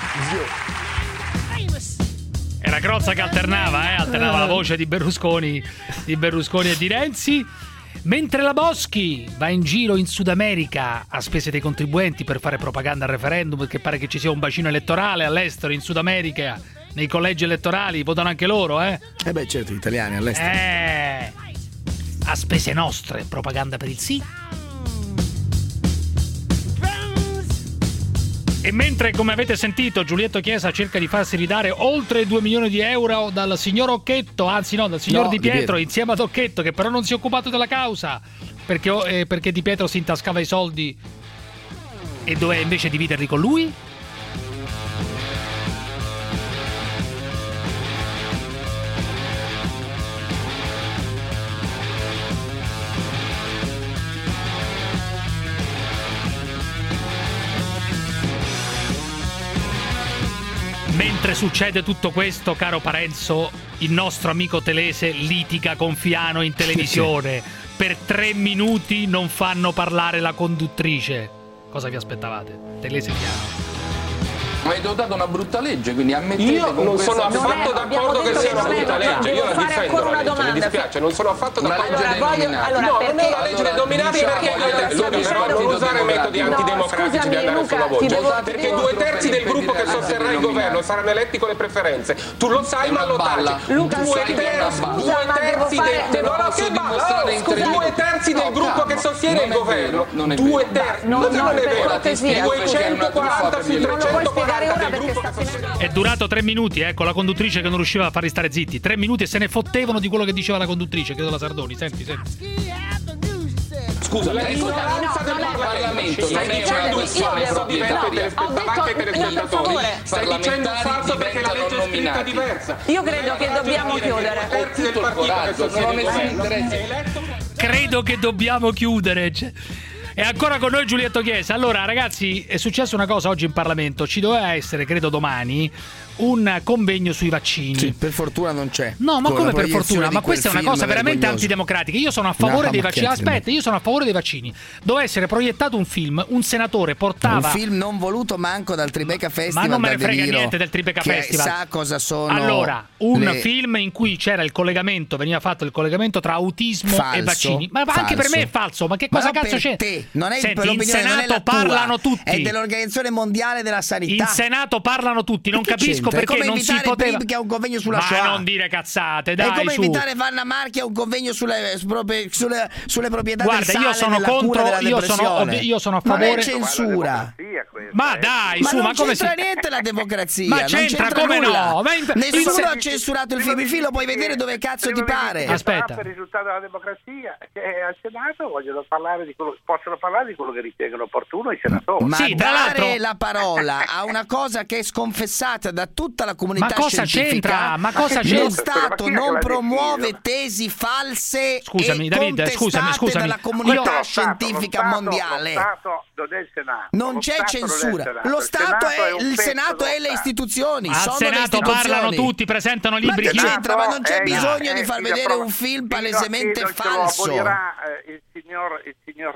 Zio. Era Crozza che alternava, eh? alternava la voce di Berlusconi, di Berlusconi e di Renzi. Mentre la Boschi va in giro in Sud America a spese dei contribuenti per fare propaganda al referendum, perché pare che ci sia un bacino elettorale all'estero in Sud America, nei collegi elettorali votano anche loro, eh? Eh beh, certo, gli italiani all'estero. Eh, a spese nostre, propaganda per il sì. E mentre, come avete sentito, Giulietto Chiesa cerca di farsi ridare oltre due milioni di euro dal signor Occhetto, anzi no, dal signor no, Di Pietro, Di Pietro, insieme ad Occhetto, che però non si è occupato della causa, perché, eh, perché Di Pietro si intascava i soldi e doveva invece dividerli con lui. Mentre succede tutto questo, caro Parenzo, il nostro amico Telese litiga con Fiano in televisione. Per tre minuti non fanno parlare la conduttrice. Cosa vi aspettavate? Telese e Fiano. Avete votato una brutta legge, quindi ammettete io con non questa... sono affatto d'accordo che sia una brutta legge, io la difendo la legge, mi dispiace, non sono affatto d'accordo. Una legge dei nominati. No, non è una legge dei nominati perché però non usare metodi antidemocratici di andare sulla voce, perché due terzi del gruppo che sosterrà il governo saranno eletti con le preferenze. Tu lo sai ma lo taci. Due terzi del due terzi del gruppo che sostiene il governo. Due terzi, non è vero. duecentoquaranta su trecentoquaranta. È durato tre minuti, eh, con la conduttrice che non riusciva a farli stare zitti. Tre minuti e se ne fottevano di quello che diceva la conduttrice, credo la Sardoni. Senti, senti. Scusa, lei l'ignoranza del Parlamento stai dicendo un falso anche telespettatori. Stai dicendo un falso perché la legge è scritta diversa. Io credo che dobbiamo chiudere. Terzi del partito che non ho nessun interesse. Credo che dobbiamo chiudere. E ancora con noi Giulietto Chiesa. Allora ragazzi, è successa una cosa oggi in Parlamento. Ci doveva essere, credo domani, un convegno sui vaccini. Sì, per fortuna non c'è. No, ma come per fortuna? Ma questa è una cosa veramente vergognoso. antidemocratica. Io sono a favore no, dei vaccini. Aspetta, io sono a favore dei vaccini. Doveva essere proiettato un film, un senatore portava un film non voluto manco dal Tribeca Festival. Ma non me ne frega Niro, niente del Tribeca che Festival. Sa cosa sono. Allora, un le... film in cui c'era il collegamento, veniva fatto il collegamento tra autismo falso, e vaccini. Ma falso. anche per me è falso, ma che cosa ma cazzo c'è? Te. Non è Senti, il in Senato parlano tua, tutti. È dell'Organizzazione Mondiale della Sanità. In Senato parlano tutti, non capisco c'entra? perché non si poteva che ha un convegno sulla ma Shoah. non dire cazzate, dai. È come su. invitare Vanna Marchi a un convegno sulle, sulle, sulle proprietà Guarda, del sale io sono contro, io sono, io sono a favore. Non è censura. Ma dai, ma su, non ma come c'entra si... niente la democrazia. Ma c'entra, come nulla. no? Ma in... Nessuno in... ha censurato il film. Il film lo puoi vedere dove cazzo ti pare. Aspetta. Per il risultato della democrazia, che al Senato vogliono parlare di quello, possono parlare di quello che ritengono opportuno i senatori. Ma sì, dare la parola a una cosa che è sconfessata da tutta la comunità ma cosa scientifica. C'entra? Ma cosa c'entra? Lo Stato non promuove tesi false scusami, e Davide, scusami, scusami. dalla comunità lo scientifica stato, mondiale. Lo Stato non è il Senato. Non lo c'è Stato censura. Non è il lo Stato è, è il Senato e le istituzioni. Al sono Senato le istituzioni. parlano tutti, presentano libri. Ma che c'entra? Ma non c'è eh, bisogno eh, di far vedere prova, un film fino palesemente a che non falso. Ce lo abolirà eh, il signor il signor Renzi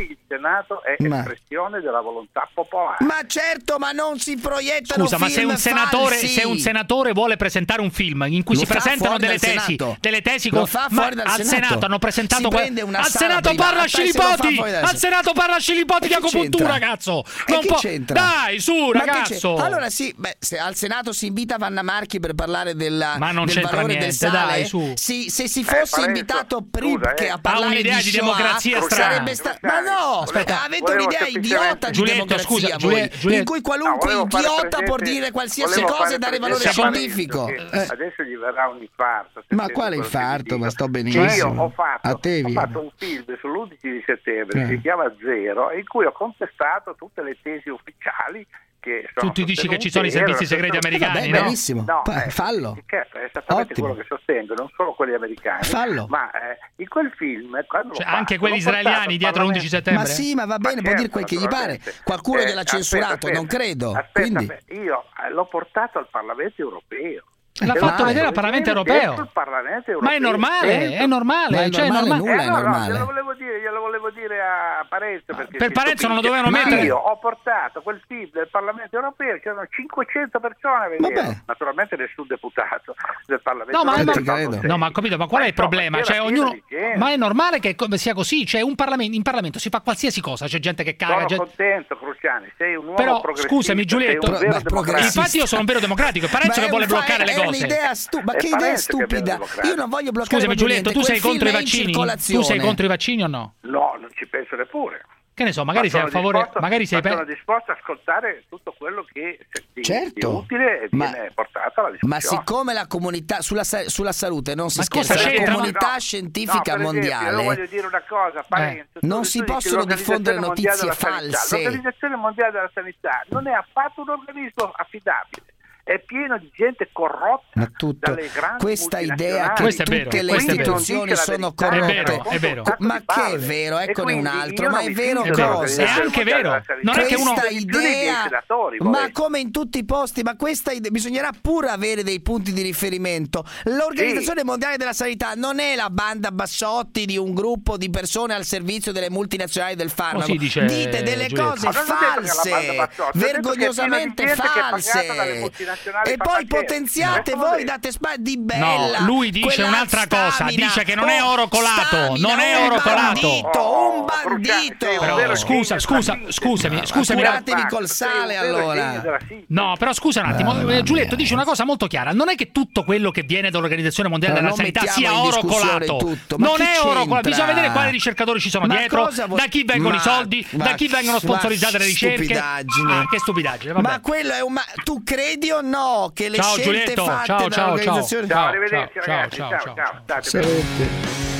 il Senato è Ma- espressione della volontà popolare. Ma certo, ma non si proiettano Scusa, ma se film un senatore, falsi. se un senatore vuole presentare un film in cui Lo si fa presentano fuori delle dal tesi, Senato. delle tesi Lo con- fa ma fuori dal al Senato. Senato hanno presentato Si que- prende una al sala Senato privata parla e se lo fa Scilipoti, fuori dal al Senato. Senato parla Scilipoti di E che agopuntura, c'entra? cazzo. E Non che può- c'entra? Dai, su, Ma che ragazzo. c'è- Allora sì, beh, se al Senato si invita Vanna Marchi per parlare della, Ma non del c'entra valore del niente, sale, dai, su. sì, se si Eh, fosse Parenzo, invitato scusa, Pribke eh. a Ha parlare un'idea di di Shoah, democrazia strana. sarebbe sta- Ma no, Aspetta, avete volevo un'idea semplicemente- idiota di Giulietto, democrazia scusa, voi, Giulietto, Giulietto. in cui No, qualunque volevo fare idiota presente- può dire qualsiasi volevo cosa fare e dare presente valore a Parenzo scientifico. che Eh. Adesso gli verrà un infarto. se Ma sente quale quello che infarto? vi dico. Ma sto Io benissimo. ho fatto, A te ho viene. fatto un film sull'undici di settembre, Eh. si chiama Zero, in cui ho contestato tutte le tesi ufficiali che sono Tu ti dici che ci sostenute, sono i servizi erano segreti sostenute- americani, Vabbè, no? benissimo. No, Pa- eh, fallo. certo, è esattamente Ottimo. quello che sostengo, non solo quelli americani, Fallo. ma eh, in quel film quando Cioè, l'ho anche fatto, quelli l'ho portato israeliani al dietro l'undici Parlamento. settembre? Ma sì, ma va bene, Ma può certo, dire quel che gli pare. naturalmente. Qualcuno Eh, gliel'ha aspetta, censurato, aspetta. non credo. Aspetta, Quindi aspetta, io eh, l'ho portato al Parlamento europeo. L'ha E fatto l'ho vedere al fatto Parlamento vedere europeo. dentro il Parlamento europeo. Ma è normale, Dentro- è normale, Ma è cioè è normale, normale. nulla eh, è no, no, normale. glielo volevo dire, glielo volevo dire a Parenzo perché Per si Parenzo non lo stupisce. dovevano Ma mettere. io ho portato quel film del Parlamento europeo, c'erano cinquecento persone a vedere, Vabbè. naturalmente nessun deputato del Parlamento No, ma, europeo. Ci credo. no, ma ho capito, ma qual è il insomma, problema? era Cioè, pieno ognuno... di gente. Ma è normale che come sia così? Cioè, un Parlamento, in Parlamento si fa qualsiasi cosa, c'è gente che caga. Sono gente- contento, Cruciani, sei un uomo Però, progressista, scusami, Giulietto, sei un vero Beh, democratico. progressista. Infatti io sono un vero democratico, è Parenzo Ma che è vuole un fa- bloccare le è cose. un'idea stu- ma È che idea Parenzo che è stupida. democratico. Io non voglio bloccare Scusami proprio Giulietto, niente. tu sei Quel contro i film è in vaccini? Tu circolazione. sei contro i vaccini o no? No, non ci penso neppure. Che ne so, magari Ma sei a sono favore, disposto- magari sei ma pe- sono disposto a ascoltare tutto quello che di, Certo. di utile e Ma- viene portato alla discussione. Ma siccome la comunità sulla, sa- sulla salute non si Ma cosa scherza, la c'entra? comunità No, scientifica no, per esempio, mondiale io voglio dire una cosa, Parenzo, tu- non tu si dici possono l'Organizzazione diffondere Mondiale notizie della Sanità. false. L'Organizzazione Mondiale della Sanità non è affatto un organismo affidabile. È pieno di gente corrotta Ma tutto, dalle grandi questa idea multinazionali. che Questo è vero, tutte le questo è vero. istituzioni sono È vero, corrotte. è vero. Ma che è vero, E eccone un quindi altro, io ma non è mi vero fido È vero, cosa? è anche vero. Non è che uno... Questa Più dei miei idea, senatori, ma vorrei. come in tutti i posti, ma questa idea bisognerà pure avere dei punti di riferimento. L'Organizzazione Sì. Mondiale della Sanità non è la banda Bassotti di un gruppo di persone al servizio delle multinazionali del farmaco. Così dice Dite delle Giulietto. cose Ma non ho detto che è la banda false, Bassotti, ho detto che è pieno di vergognosamente gente che è pagata false. dalle multinazionali E poi farmaceutiche. potenziate Questo voi, lo date spa di bella. No, lui dice quella un'altra cosa, stamina. dice che non è Oh, oro colato, stamina, non è un oro colato. bandito, Oh, un bandito. Cruciani, sei un Però, vero scusa, genio scusa, della sintesi. scusami, Ma scusami, curatevi Max, col sei un sale, vero allora. genio della sintesi. No, però scusa un attimo, Ah, eh, mamma Giulietto mia. dice una cosa molto chiara, non è che tutto quello che viene dall'Organizzazione Mondiale Allora, della non Sanità mettiamo sia in oro discussione colato. tutto, ma Non che è oro colato, c'entra? bisogna vedere quali ricercatori ci sono Ma dietro, cosa vuol- da chi vengono Ma- i soldi, ma- da chi vengono sponsorizzate le ma ricerche. stupidaggine. Ah, che stupidaggine, vabbè. Ma quello è un ma tu credi o no che le Ciao, scelte Giulietto, fatte ciao, ciao, ciao. dall'organizzazione Ciao, Ciao, arrivederci ciao, ragazzi, ciao, ciao, ciao, ciao, ciao. state Sì. bene.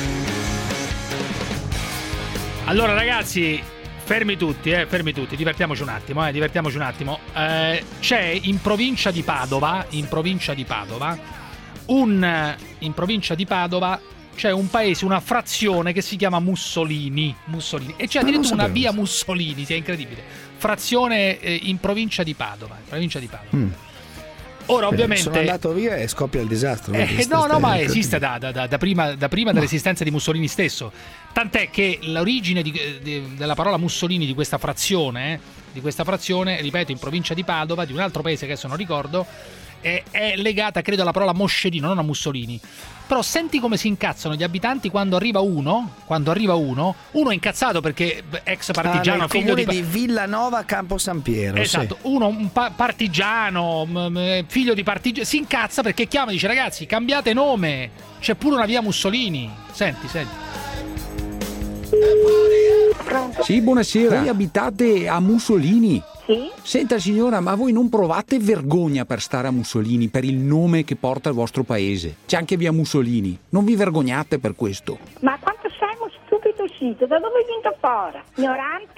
Allora ragazzi, fermi tutti, eh, fermi tutti, divertiamoci un attimo, eh, divertiamoci un attimo. Eh, c'è in provincia di Padova, in provincia di Padova, un in provincia di Padova c'è un paese, una frazione che si chiama Mussolini, Mussolini e c'è Ma non addirittura una sapevo. via Mussolini, sì, è incredibile. Frazione eh, in provincia di Padova, in provincia di Padova. Mm. Ora ovviamente sono andato via e scoppia il disastro. eh, Questa no, no, storia ma incredibile. esiste da, da- da- da prima, da prima dell'esistenza di Mussolini stesso. Tant'è che l'origine di- di- della parola Mussolini di questa frazione, eh, di questa frazione, ripeto, in provincia di Padova, di un altro paese che adesso non ricordo, è, è legata, credo, alla parola Moscerino, non a Mussolini. Però senti come si incazzano gli abitanti quando arriva uno, quando arriva uno, uno è incazzato perché ex partigiano, ah, nel figlio comune di... di Villanova Campo San Piero. Esatto, uno un pa- partigiano, m- m- figlio di partigiano, si incazza perché chiama e dice ragazzi cambiate nome, c'è pure una via Mussolini. Senti, senti. Sì, buonasera. Voi abitate a Mussolini? Sì. Senta signora, ma voi non provate vergogna per stare a Mussolini, per il nome che porta il vostro paese? C'è anche via Mussolini. Non vi vergognate per questo? Ma quanto sei uno stupido uscito? Da dove hai vinto fuori? Ignorante?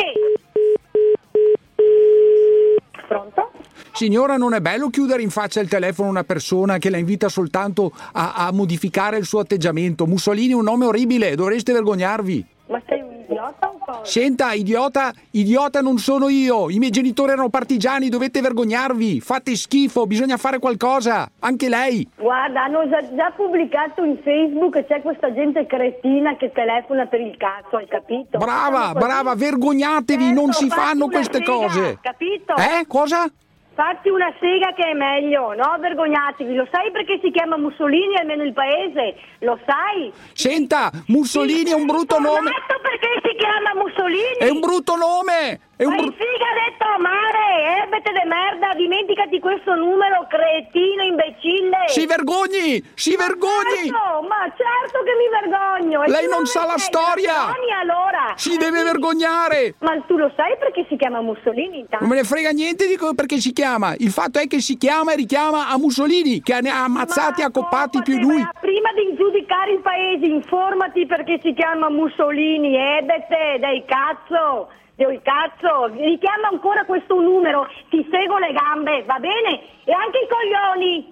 Pronto? Signora, non è bello chiudere in faccia il telefono a una persona che la invita soltanto a, a modificare il suo atteggiamento. Mussolini è un nome orribile, dovreste vergognarvi. Ma sei un idiota? Senta, idiota, idiota non sono io. I miei genitori erano partigiani, dovete vergognarvi. Fate schifo, bisogna fare qualcosa. Anche lei. Guarda, hanno già, già pubblicato in Facebook che c'è questa gente cretina che telefona per il cazzo, hai capito? Brava, brava, vergognatevi, Certo, non si fatti fanno una queste sega, cose. Capito? Eh, cosa? Fatti una sega che è meglio, no? Vergognatevi. Lo sai perché si chiama Mussolini, almeno il paese? Lo sai? Senta, Mussolini è un brutto nome. Informato perché si chiama Mussolini? È un brutto nome. È un Ma bru- in figa detto mare, erbete de merda, dimenticati questo numero, cretino, imbecille. Si vergogni, si vergogni. Certo, ma certo che mi vergogno. E Lei tu non dove sa la sei? storia. Vergogni, allora. Si deve vergognare. Ma tu lo sai perché si chiama Mussolini intanto? Non me ne frega niente di co- perché si chiama. Il fatto è che si chiama e richiama a Mussolini, che ne ha ammazzati e accoppati più di lui. Ma prima di giudicare il paese, informati perché si chiama Mussolini, ebete, dai cazzo. Dei cazzo, richiama ancora questo numero, ti seguo le gambe, va bene? E anche i coglioni.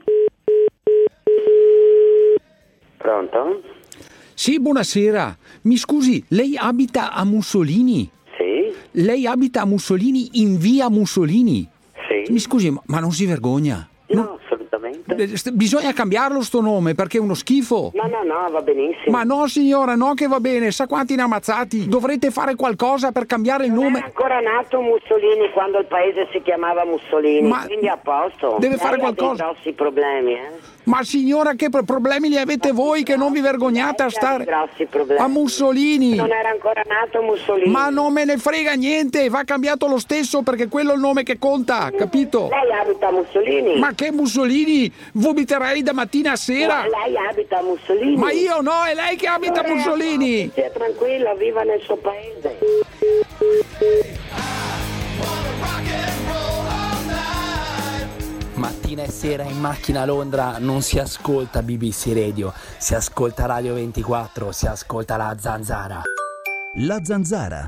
Pronto? Sì, buonasera. Mi scusi, lei abita a Mussolini? Sì. Lei abita a Mussolini in via Mussolini? Sì. Mi scusi, ma, ma non si vergogna? No, assolutamente. Eh, st- Bisogna cambiarlo sto nome perché è uno schifo. No, no, no, va benissimo. Ma no signora, no che va bene, sa quanti ne ha ammazzati? Dovrete fare qualcosa per cambiare il nome. È ancora nato Mussolini quando il paese si chiamava Mussolini, Ma quindi a posto. deve fare Lei ha qualcosa. dei grossi problemi, eh? Ma signora, che pro- problemi li avete voi che non vi vergognate a stare grossi problemi. a Mussolini? Non era ancora nato Mussolini. Ma non me ne frega niente, va cambiato lo stesso perché quello è il nome che conta, capito? Lei abita a Mussolini? Ma che Mussolini? Vomiterei da mattina a sera. Ma lei abita a Mussolini? Ma io no, è lei che abita a Mussolini. Stia tranquilla, viva nel suo paese. Mattina e sera in macchina a Londra non si ascolta B B C Radio, si ascolta Radio ventiquattro, si ascolta La Zanzara. La Zanzara.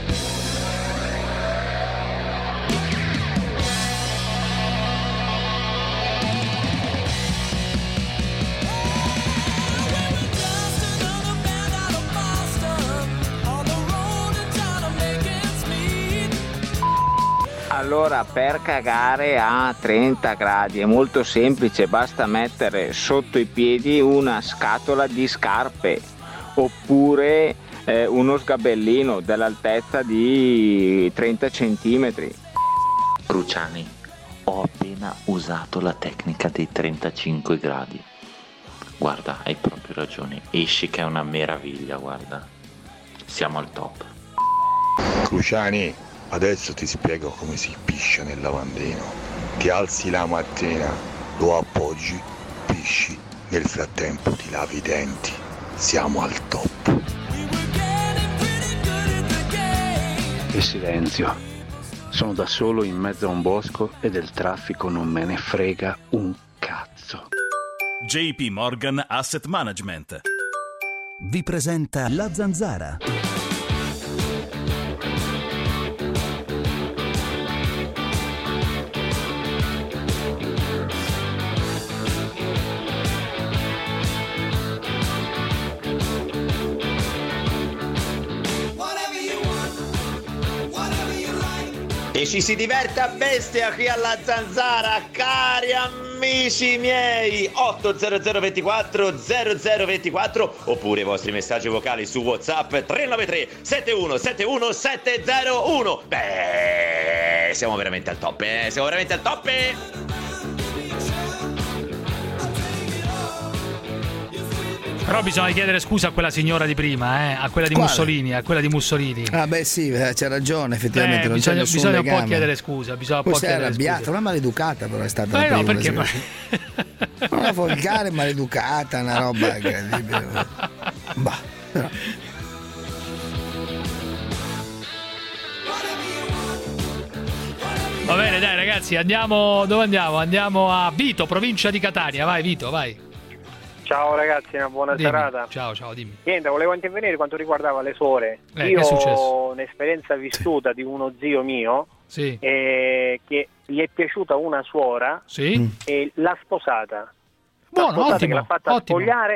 Allora, per cagare a trenta gradi è molto semplice, basta mettere sotto i piedi una scatola di scarpe oppure eh, uno sgabellino dell'altezza di trenta centimetri. Cruciani, ho appena usato la tecnica dei trentacinque gradi. Guarda, hai proprio ragione, esci che è una meraviglia, guarda. Siamo al top. Cruciani, adesso ti spiego come si piscia nel lavandino. Ti alzi la mattina, lo appoggi, pisci, nel frattempo ti lavi i denti. Siamo al top. E silenzio. Sono da solo in mezzo a un bosco e del traffico non me ne frega un cazzo. J P Morgan Asset Management vi presenta La Zanzara. E ci si diverte a bestia qui alla Zanzara, cari amici miei. Otto zero zero ventiquattro zero zero ventiquattro oppure i vostri messaggi vocali su WhatsApp tre nove tre sette uno sette uno sette zero uno. Beh, siamo veramente al top, eh? Siamo veramente al top. Eh? Però bisogna chiedere scusa a quella signora di prima, eh? A quella di Quale? Mussolini, a quella di Mussolini. Ah beh sì, eh, c'è ragione, effettivamente Eh, non bisogna, c'è nessun bisogna un legame. po' chiedere scusa, bisogna un Poi po' sei chiedere arrabbiata, scusa. una maleducata però è stata Eh, la no, prima, perché sì. Una volgare maleducata, una roba incredibile. Bah, però. Va bene, dai ragazzi, andiamo. Dove andiamo? Andiamo a Vito, provincia di Catania. Vai Vito, vai. Ciao ragazzi, una buona Dimmi. serata. Ciao, ciao, dimmi. Niente, volevo intervenire quanto riguardava le suore. Eh, Io che è successo? ho un'esperienza vissuta di uno zio mio Sì. eh, che gli è piaciuta una suora Sì. e l'ha sposata. Buono, l'ha sposata ottimo, che l'ha fatta ottimo. spogliare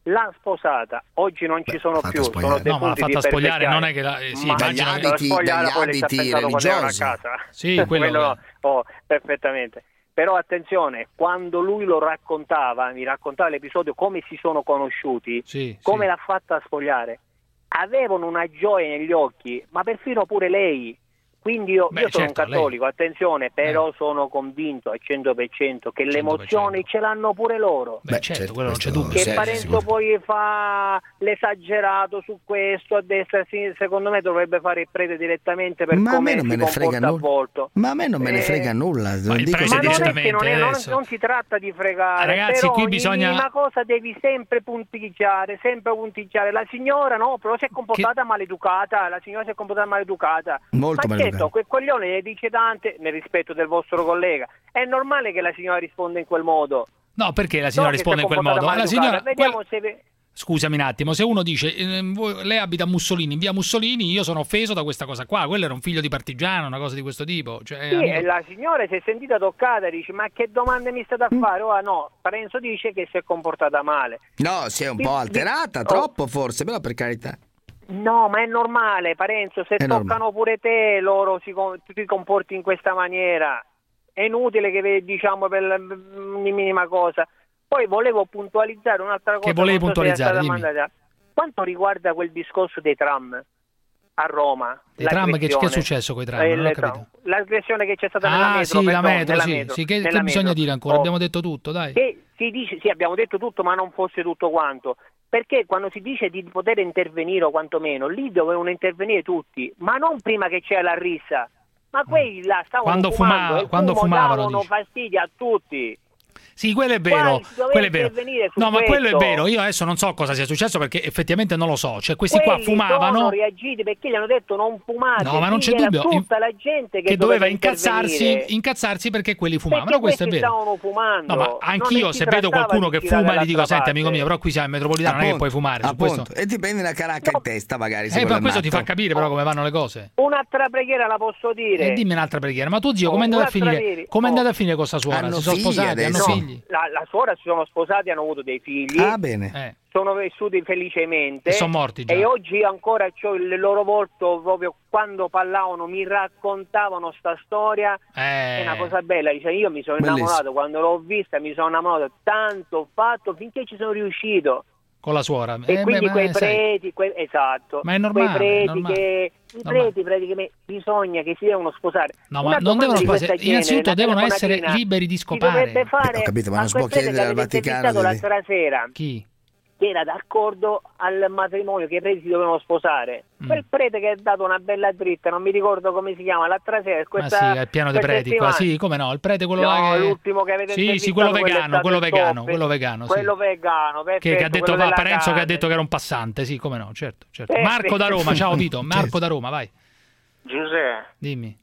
L'ha sposata, oggi non ci sono più, spogliare. sono dei No, ma l'ha punti fatta di spogliare, perfezione. non è che la- eh, sì, Ma immagino dagli che- abiti, dagli poi le sta abiti pensando quando erano a religiosi. casa. Sì, quello- oh, perfettamente. Però attenzione, quando lui lo raccontava, mi raccontava l'episodio come si sono conosciuti, Sì, come sì. l'ha fatta spogliare, avevano una gioia negli occhi, ma perfino pure lei. Quindi io, Beh, io sono certo, un cattolico, attenzione, però sono convinto al cento per cento che le emozioni ce l'hanno pure loro. Beh, certo, quello non c'è questo- dubbio. Che sì, Parenzo sicuro. poi fa l'esagerato su questo a destra e a sinistra, secondo me dovrebbe fare il prete direttamente per Ma a me come non si me ne frega comporta a nulla. volto. Ma a me non me ne Eh, frega nulla. Ma non il dico prete Ma non è che direttamente non, è- non- adesso. non si tratta di fregare, Ragazzi, però qui ogni bisogna- minima cosa devi sempre punteggiare, sempre punteggiare. La signora no, però si è comportata maleducata, la signora si è comportata maleducata. Molto Ma maleducata. certo, quel coglione ne dice tante nel rispetto del vostro collega. È normale che la signora risponda in quel modo. No, perché la signora No, che risponde in si è quel modo? comportata La signora, maleducata. Vediamo se... ve- Scusami un attimo, se uno dice ehm, voi- lei abita a Mussolini, in via Mussolini, io sono offeso da questa cosa qua, quello era un figlio di partigiano, una cosa di questo tipo. Cioè, Sì, amico- e la signora si è sentita toccata e dice ma che domande mi state a fare? Oh no, Parenzo dice che si è comportata male. No, si è un Di- po' di- alterata, oh. troppo forse, però per carità. No, ma è normale, Parenzo, se È toccano normale. pure te, loro si, com- tu ti comporti in questa maniera. È inutile che ve- diciamo per la ogni minima cosa. Poi volevo puntualizzare un'altra cosa. Che volevi non so se è puntualizzare, stata dimmi. mandata. Quanto riguarda quel discorso dei tram a Roma, Dei tram, che, che è l'aggressione. successo con i tram? Eh, Non ho le capito. tram. L'aggressione che c'è stata nella Ah, metro, sì, la perdone, metro, nella sì. metro, Sì, che, nella che bisogna metro. dire ancora? Oh. Abbiamo detto tutto, dai. Che si dice, sì, abbiamo detto tutto, ma non fosse tutto quanto. Perché quando si dice di poter intervenire o quantomeno, lì dovevano intervenire tutti, ma non prima che c'era la rissa. Ma quelli là stavano Quando fumando, fumava- e il quando fumo fumavano, davano dici. fastidio a tutti. Sì, quello è vero, Qua si doveva quello è vero. intervenire su No, ma quello è questo. vero. Io adesso non so cosa sia successo perché effettivamente non lo so. Cioè, questi qua Quelli fumavano. sono reagiti perché gli hanno detto non fumate. No, ma non Quindi c'è era dubbio. tutta la gente che, che doveva intervenire. incazzarsi, incazzarsi perché quelli fumavano. Perché Questo è questi vero. stavano fumando. No, ma Non anch'io ne si se vedo trattava qualcuno di che tirare fuma gli dico: dall'altra senti, amico parte. mio, però qui siamo in metropolitana, non è che puoi fumare. Su Appunto. questo... E ti prendi una caracca in testa magari. se Eh, quello ma è questo ti matto. fa capire però come vanno le cose. Un'altra preghiera la posso dire? E dimmi un'altra preghiera. Ma tu zio, Oh, come è andata a un'altra finire? ieri. Come è Oh. andata a finire con sta suora? Hanno si sono figli sposati, hanno adesso? figli. La, la suora si sono sposati, hanno avuto dei figli. Ah, bene. Eh. Sono vissuti felicemente E son morti già. e oggi ancora c'ho il loro volto, proprio quando parlavano mi raccontavano sta storia. Eh. È una cosa bella, dice, io mi sono Bellissimo. innamorato, quando l'ho vista mi sono innamorato, tanto ho fatto finché ci sono riuscito. Con la suora. E Eh, quindi beh, quei ma sai, preti, que- esatto, Ma è normale, quei preti normale, che i normale. preti praticamente bisogna che si devono sposare. No, Una ma non domanda devono di sposare. questa genere, Innanzitutto una devono essere telefonatina, liberi di si scopare. dovrebbe fare Beh, ho capito, ma non a si può quel prete chiedere che al avete Vaticano intervistato di- l'altra sera, Chi? che era d'accordo al matrimonio che i preti si dovevano sposare. Mm. Quel prete che ha dato una bella dritta, non mi ricordo come si chiama, l'altra sera. Ma Questa, sì, è pieno di questa preti qua. settimana. Sì, come no? Il prete quello No, là che... l'ultimo che avete Sì, sì, intervistato, quello quello è vegano, stato quello il vegano, top. quello vegano, sì. Quello vegano, Che, perfetto, che ha detto quello va, della Parenzo che ha carne. detto che era un passante, sì, come no, certo, certo. Eh, Marco sì. da Roma, ciao Vito, Marco da Roma, vai. Giuseppe, Dimmi,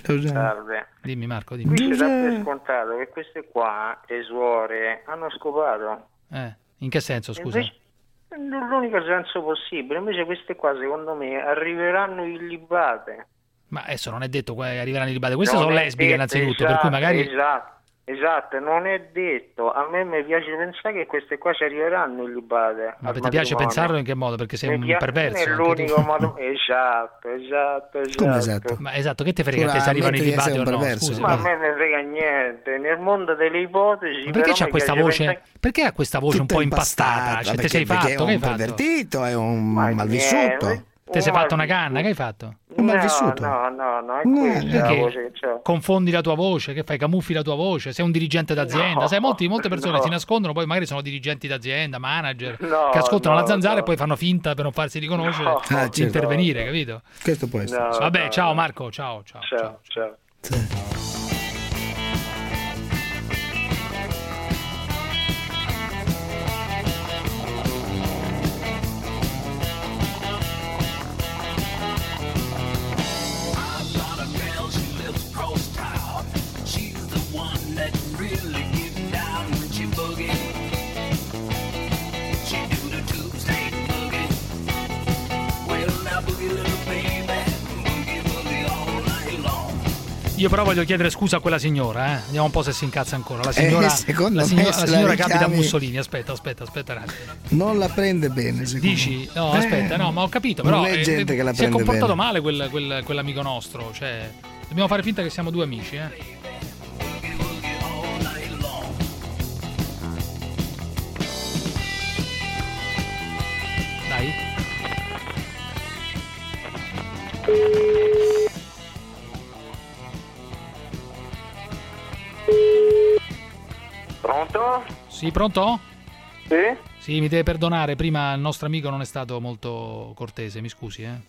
salve. dimmi Marco, dimmi. Qui c'è da per scontato che queste qua, le suore, hanno scopato. Eh, in che senso, scusa? Invece, l'unico senso possibile. Invece queste qua, secondo me, arriveranno illibate. Ma adesso non è detto che arriveranno i libati, queste Non sono è lesbiche detto, innanzitutto, esatto, per cui magari... Esatto, esatto, non è detto. A me mi piace pensare che queste qua ci arriveranno illibate. Ma al ti piace matrimonio. pensarlo in che modo? Perché sei Mi un pia- perverso. È anche l'unico tu. modo. Esatto, esatto, esatto. Come esatto? Ma esatto, che te frega Scusa, che se arrivano i ammetti che libati sei o un no? perverso. Scusa, Ma a ma- me ne frega niente. Nel mondo delle ipotesi. Ma perché però c'ha mi questa piace voce? pensare- Perché ha questa voce un Tutta po' impastata? Cioè, te perché, sei perché fatto? è Che hai un fatto? pervertito, è un Ma malvissuto. niente. Te sei Un fatto una malvissuto. canna? Che hai fatto? Un malvissuto. No, no, no, è No, questa la Perché voce che c'ho. confondi la tua voce, che fai? Camuffi la tua voce, sei un dirigente d'azienda. No, Sai, molti, molte persone no. si nascondono, poi magari sono dirigenti d'azienda, manager, No, che ascoltano no, la zanzara no. e poi fanno finta per non farsi riconoscere No. di Ah, certo. intervenire, capito? Questo può essere. No, Vabbè, no, ciao no. Marco, ciao, ciao. Ciao, ciao. Io però voglio chiedere scusa a quella signora, eh. Vediamo un po' se si incazza ancora. La signora, eh, secondo la me signora, se la la signora che abita a richiami- Mussolini. Aspetta, aspetta, aspetta un attimo. Non la prende bene, secondo Dici? No, me. aspetta, Eh, no, ma ho capito, non però è eh, gente che la si è prende comportato bene. male quel, quel- quell'amico nostro, cioè dobbiamo fare finta che siamo due amici, eh. Dai. Pronto? Sì, pronto? Sì? Sì, mi deve perdonare, prima il nostro amico non è stato molto cortese, mi scusi, eh.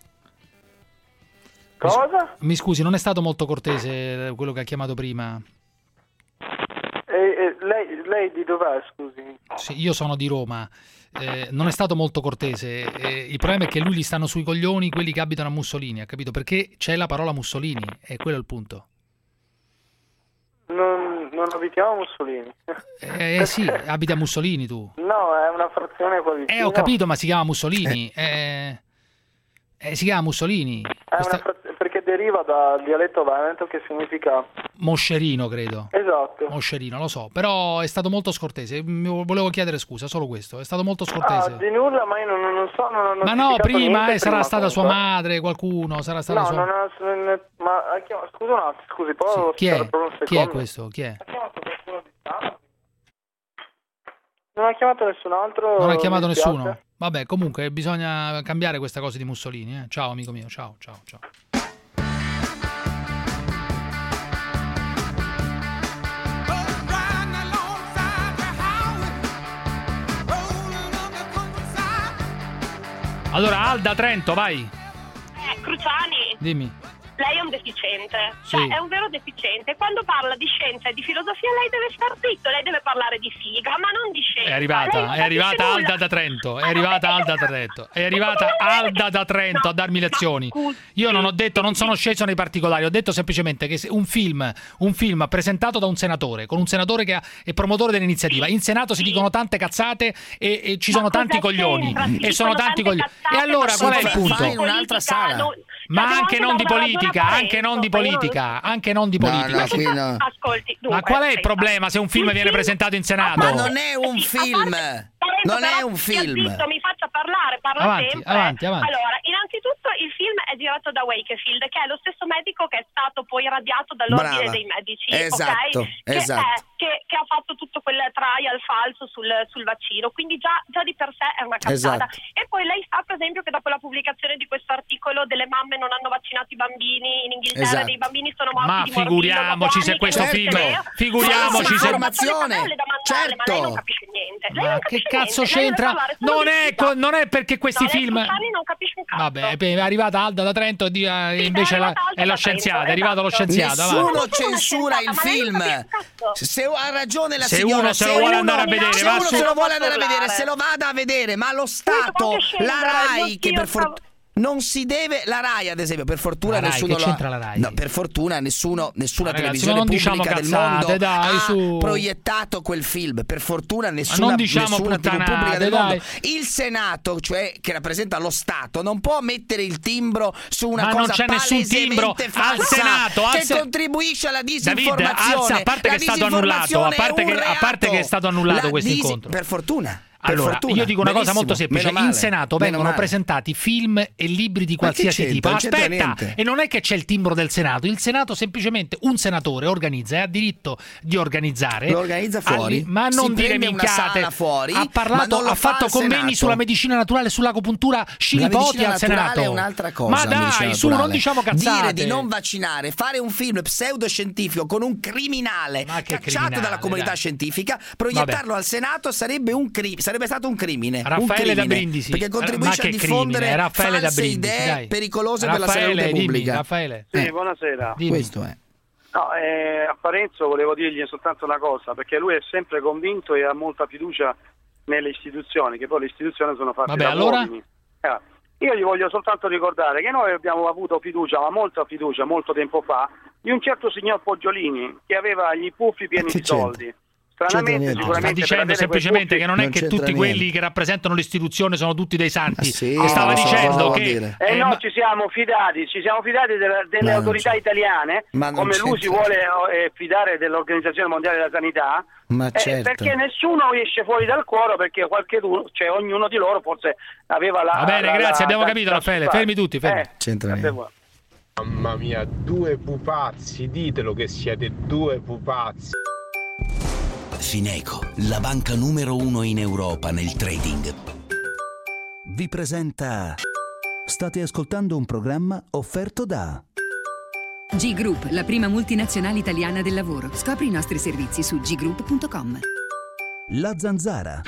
Cosa? Mi scusi, non è stato molto cortese quello che ha chiamato prima. E, e lei, lei di dov'è, scusi? Sì, io sono di Roma. Eh, non è stato molto cortese. Eh, il problema è che lui gli stanno sui coglioni quelli che abitano a Mussolini, ha capito? Perché c'è la parola Mussolini, e quello è il punto. Non, non abitiamo a Mussolini. Eh sì, abita a Mussolini tu. No, è una frazione qua vicino. Eh, ho capito, ma si chiama Mussolini. Eh, eh, si chiama Mussolini. È una fraz- perché deriva dal dialetto veneto che significa... Moscerino, credo. Esatto. Moscerino, lo so. Però è stato molto scortese. Mi volevo chiedere scusa, solo questo. È stato molto scortese. Ah, di nulla, ma io non, non so... Non ho Ma no, notificato prima niente eh, sarà prima, stata sua comunque. madre, qualcuno, sarà stata No, sua... non ho... Ma ha chiamato... Scusa un attimo, scusi, può Chi è? aspettare per un secondo? Chi è questo? Chi è? Ha chiamato qualcuno di strano? Non ha chiamato nessun altro? Non ha chiamato mi dispiace. nessuno? Vabbè, comunque bisogna cambiare questa cosa di Mussolini, eh. Ciao amico mio, ciao, ciao, ciao. Allora, Alda Trento, vai. Eh, Cruciani, Dimmi. lei è un deficiente, Sì. cioè è un vero deficiente. Quando parla di scienza e di filosofia lei deve star zitto, lei deve parlare di figa, ma non di scienza. È Lei arrivata, non è arrivata capisce Alda nulla. da Trento, è arrivata Alda da Trento, è arrivata Alda da Trento a darmi lezioni. Io non ho detto, non sono sceso nei particolari, ho detto semplicemente che se un film, un film presentato da un senatore, con un senatore che è promotore dell'iniziativa, in Senato si dicono tante cazzate e, e ci sono tanti coglioni, e sono tanti coglioni. E allora qual è il punto? Fai in un'altra sala. Ma anche non di politica, anche non di politica, anche non di No, politica. no, qui no. Ascolti, dunque, Ma qual è il aspetta. problema se un film viene presentato in Senato? Ma non è un film. Non è un Stia film. zitto, mi faccia parlare, parla Avanti, sempre. avanti, avanti. Allora, innanzitutto il film è girato da Wakefield, che è lo stesso medico che è stato poi radiato dall'ordine Brava. dei medici, Esatto, ok? Che, esatto. è- che, che ha fatto tutto quel trial falso sul, sul vaccino, quindi già, già di per sé è una cazzata. Esatto. E poi lei sa, per esempio, che dopo la pubblicazione di questo articolo delle mamme non hanno vaccinato i bambini in Inghilterra, Esatto. dei bambini sono morti Ma di morbillo figuriamoci dopo se anni, questo che- film, che- figuriamoci se... Informazione, Ma lei non certo. capisce niente. Lei Ma non che capisce cazzo niente. Lei deve c'entra? parlare solo Non di è, figa. co- non è perché questi No, lei film... Cruciani non capisce un cazzo. Vabbè, è arrivata Alda da Trento e di- eh, invece la- è lo scienziato, è arrivato lo scienziato. avanti. Nessuno censura il film. Se ha ragione la Se signora, uno se lo vuole andare a vedere, se va uno su- se lo vuole andare a parlare. vedere, se lo vada a vedere, ma lo Stato, quanto la scendere, Rai, mio che Dio, per fortuna stavo- non si deve, la Rai ad esempio, per fortuna La Rai, nessuno che lo c'entra la Rai? No, per fortuna nessuno, nessuna Ma ragazzi, televisione ma non diciamo pubblica del cazzate, mondo dai, ha su. proiettato quel film. Per fortuna nessuna, non diciamo nessuna tivù puttanate, pubblica del dai. mondo. Il Senato, cioè che rappresenta lo Stato, non può mettere il timbro su una Ma cosa non c'è nessun timbro palesemente al falsa Senato, al che se- contribuisce alla David, disinformazione. alza, a parte La che è stato annullato, a disinformazione parte è che, un a parte reato. che è stato annullato La questo disi- incontro. Per fortuna. Per Allora, fortuna. io dico una cosa Benissimo, molto semplice: meno in male, Senato meno vengono male. presentati film e libri di qualsiasi c'entra? tipo. Non c'entra Aspetta, niente. e non è che c'è il timbro del Senato. Il Senato semplicemente un senatore organizza e ha diritto di organizzare. Lo organizza fuori, Alli- ma si non dire prende una minchiate. sala fuori, ha ma parlato, non lo ha fa fatto al convegni Senato. sulla medicina naturale, sull'acupuntura La scilipoti medicina al naturale Senato. è un'altra cosa. Ma la medicina dai, su, naturale. non diciamo cazzate. Dire di non vaccinare, fare un film pseudoscientifico con un criminale Ma che cacciato criminale, dalla comunità dai. scientifica, proiettarlo al Senato sarebbe un cri- sarebbe stato un crimine. un Raffaele crimine, da Brindisi, perché contribuisce ma a che diffondere crimine, Raffaele da false Brindisi, idee dai. pericolose per la Raffaele, salute dimmi, pubblica. Raffaele. Sì, Eh. buonasera. Dimmi. Questo è. No, eh, a Parenzo volevo dirgli soltanto una cosa, perché lui è sempre convinto e ha molta fiducia nelle istituzioni, che poi le istituzioni sono fatte Vabbè, da allora? uomini. Eh, io gli voglio soltanto ricordare che noi abbiamo avuto fiducia, ma molta fiducia, molto tempo fa, di un certo signor Poggiolini, che aveva gli puffi pieni Che di c'entra? soldi. stranamente No, sta dicendo semplicemente che non è che tutti quelli che rappresentano l'istituzione sono tutti dei santi. Ah, sì? E stava no, dicendo che eh, eh, no, ma... ci siamo fidati, ci siamo fidati delle, delle autorità italiane, come lui si vuole eh, fidare dell'Organizzazione Mondiale della Sanità. Ma eh, certo. Perché nessuno esce fuori dal cuore, perché qualcheduno, cioè ognuno di loro forse aveva la. Va bene, la, grazie, la, abbiamo la, capito, la, Raffaele. Fermi tutti, fermi. Eh, C'entra niente. Mamma mia, due pupazzi, ditelo che siete due pupazzi. Fineco, la banca numero uno in Europa nel trading, vi presenta. State ascoltando un programma offerto da G Group, la prima multinazionale italiana del lavoro. Scopri i nostri servizi su g group punto com. La Zanzara.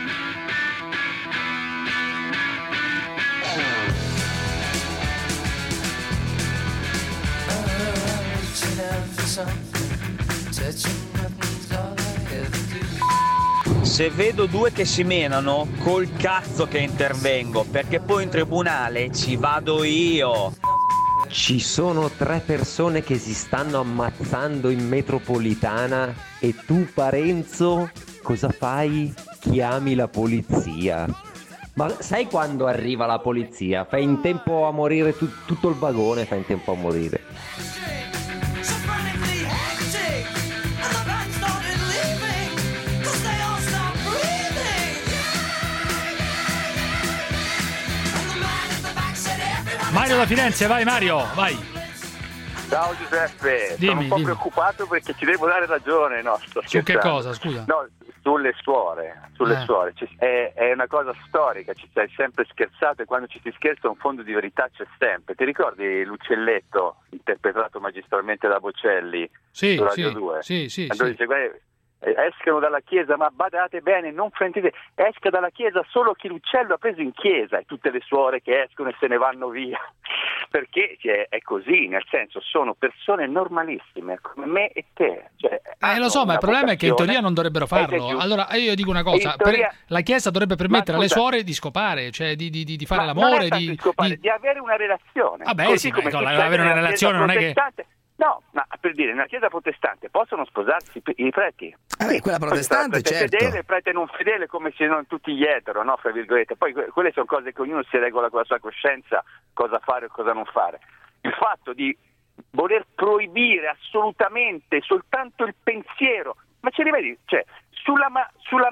Se vedo due che si menano, col cazzo che intervengo, perché poi in tribunale ci vado io. Ci sono tre persone che si stanno ammazzando in metropolitana e tu, Parenzo, cosa fai? Chiami la polizia. Ma sai quando arriva la polizia? Fai in tempo a morire tu- tutto il vagone, fai in tempo a morire. Mario da Firenze, vai Mario, vai. Ciao Giuseppe, dimmi, sono un po' dimmi. preoccupato perché ci devo dare ragione, no? Sto Su che scherzando. cosa, scusa? No, sulle suore, sulle Eh. suore. Ci- è, è una cosa storica, ci sei sempre scherzato e quando ci si scherza un fondo di verità c'è sempre. Ti ricordi l'uccelletto interpretato magistralmente da Bocelli Sì, su Radio sì, due? sì, sì, Quando sì. dice, "Guarda, eh, escano dalla chiesa, ma badate bene, non fraintendete, esca dalla chiesa solo chi l'uccello ha preso in chiesa e tutte le suore che escono e se ne vanno via, perché cioè, è così, nel senso sono persone normalissime come me e te. Cioè, Eh, lo so, ma il problema è che in teoria non dovrebbero farlo. Allora, io dico una cosa: In teoria- per- la Chiesa dovrebbe permettere Ma alle scusa- suore di scopare, cioè di, di- di- di fare Ma non l'amore. è tanto di, di scopare, di- di avere una relazione. Vabbè, Così sì, ma come ecco, succede avere una nella relazione Chiesa non è che- protestante. No, ma per dire, nella Chiesa protestante possono sposarsi i preti? Eh beh, quella protestante, Il prete certo. fedele, il prete non fedele, come se non tutti gli etero, no? Fra virgolette. Poi que- quelle sono cose che ognuno si regola con la sua coscienza, cosa fare o cosa non fare. Il fatto di voler proibire assolutamente soltanto il pensiero, ma ce li vedi? Cioè, sulla, ma- sulla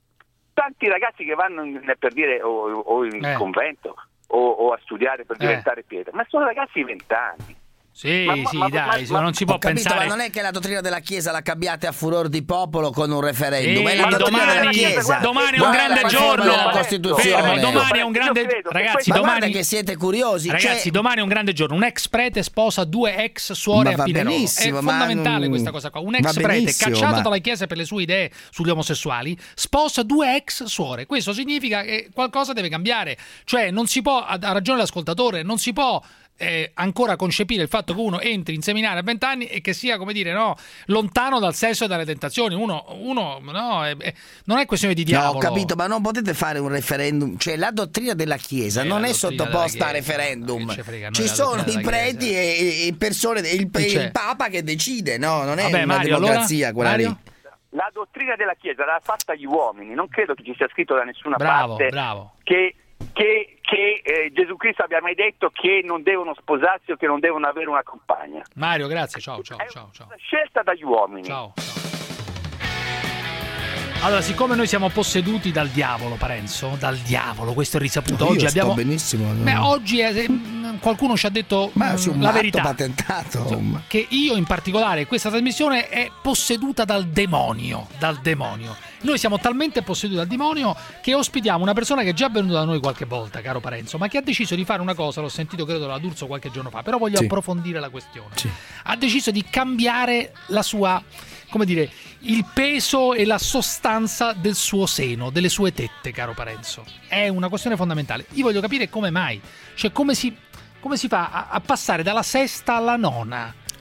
tanti ragazzi che vanno in, per dire o, o in Eh. convento o, o a studiare per Eh. diventare pietre, ma sono ragazzi di vent'anni. Sì, Ma- ma- sì, ma- dai, ma- non si può Ho capito, pensare. ma non è che la dottrina della Chiesa la cambiate a furor di popolo con un referendum, Eh, è la ma dottrina domani- della Chiesa. domani è un Guarda grande la riforma giorno. della Costituzione. Fermo, domani è un grande Io credo che ragazzi, ma domani guarda che siete curiosi, Ragazzi, cioè- domani è un grande giorno. Un ex prete sposa due ex suore Ma a va Pinerolo. benissimo, È ma fondamentale non- questa cosa qua. Un va ex prete benissimo, cacciato ma- dalla Chiesa per le sue idee sugli omosessuali sposa due ex suore. Questo significa che qualcosa deve cambiare. Cioè, non si può, ha ha ragione l'ascoltatore, non si può eh, ancora concepire il fatto che uno entri in seminario a vent'anni e che sia, come dire, no, lontano dal sesso e dalle tentazioni. Uno, uno no, è- è- non è questione di No, diavolo. ho capito, ma non potete fare un referendum. Cioè, la dottrina della Chiesa Eh, non la è dottrina sottoposta a della Chiesa, referendum. che ci frega a noi Ci la sono dottrina i della preti e, e persone, il, Chi c'è? il Papa che decide, no? Non è Vabbè, una Mario, democrazia allora? quella Mario? lì. La dottrina della Chiesa l'ha fatta gli uomini, non credo che ci sia scritto da nessuna Bravo, parte bravo. che, che, che eh, Gesù Cristo abbia mai detto che non devono sposarsi o che non devono avere una compagna. Mario, grazie, ciao, ciao, ciao, ciao. Scelta dagli uomini. Ciao, Allora, siccome noi siamo posseduti dal diavolo, Parenzo, dal diavolo, questo è risaputo. Io Oggi sto abbiamo benissimo. Beh, oggi è- eh, qualcuno ci ha detto Ma mm, su un la matto verità. patentato. ma- Che io in particolare, questa trasmissione è posseduta dal demonio, dal demonio. Noi siamo talmente posseduti dal demonio che ospitiamo una persona che è già venuta da noi qualche volta, caro Parenzo, ma che ha deciso di fare una cosa, l'ho sentito credo da D'Urso qualche giorno fa, però voglio Sì. approfondire la questione. Sì. Ha deciso di cambiare la sua, come dire, il peso e la sostanza del suo seno, delle sue tette, caro Parenzo. È una questione fondamentale. Io voglio capire come mai, cioè come si, come si fa a, a passare dalla sesta alla nona.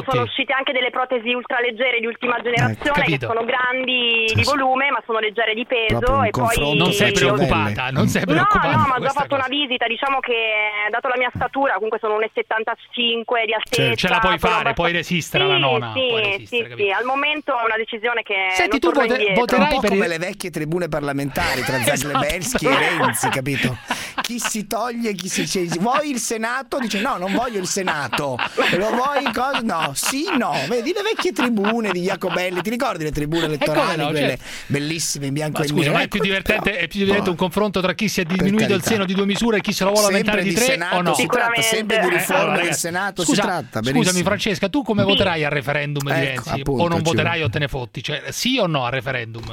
prodotti. sono uscite anche delle protesi ultraleggere di ultima generazione che capito. sono grandi di volume ma sono leggere di peso Proprio un e poi confronto Non sei tra preoccupata, non sei no preoccupata. no ma ho già questa fatto una visita, diciamo che dato la mia statura comunque sono uno e settantacinque di altezza, Ce la puoi sono fare, abbast- puoi resistere sì, alla nona. sì, puoi resistere, sì, capito? sì, al momento è una decisione che Senti, non tu torno vote- indietro. voterai Un po' per come il- le vecchie tribune parlamentari tra Zagrebelsky Esatto. e Renzi, capito? Chi si toglie, chi si dice, vuoi il Senato? Dice no, non voglio il Senato. Lo vuoi cosa? No, sì, no. Vedi le vecchie tribune di Jacobelli, ti ricordi le tribune elettorali, no, quelle certo. bellissime in bianco Ma e scusa, nero? ma è più divertente, è più divertente un confronto tra chi si è Per diminuito il carità. seno di due misure e chi se lo vuole Sempre aumentare di di tre Senato o no? si tratta, sempre di riforma allora, del ragazzi, Senato scusa, si tratta, scusami benissimo. Francesca, tu come voterai al referendum di Ecco, Renzi? appunto, o non ci voterai vuole. o te ne fotti? Cioè, sì o no al referendum?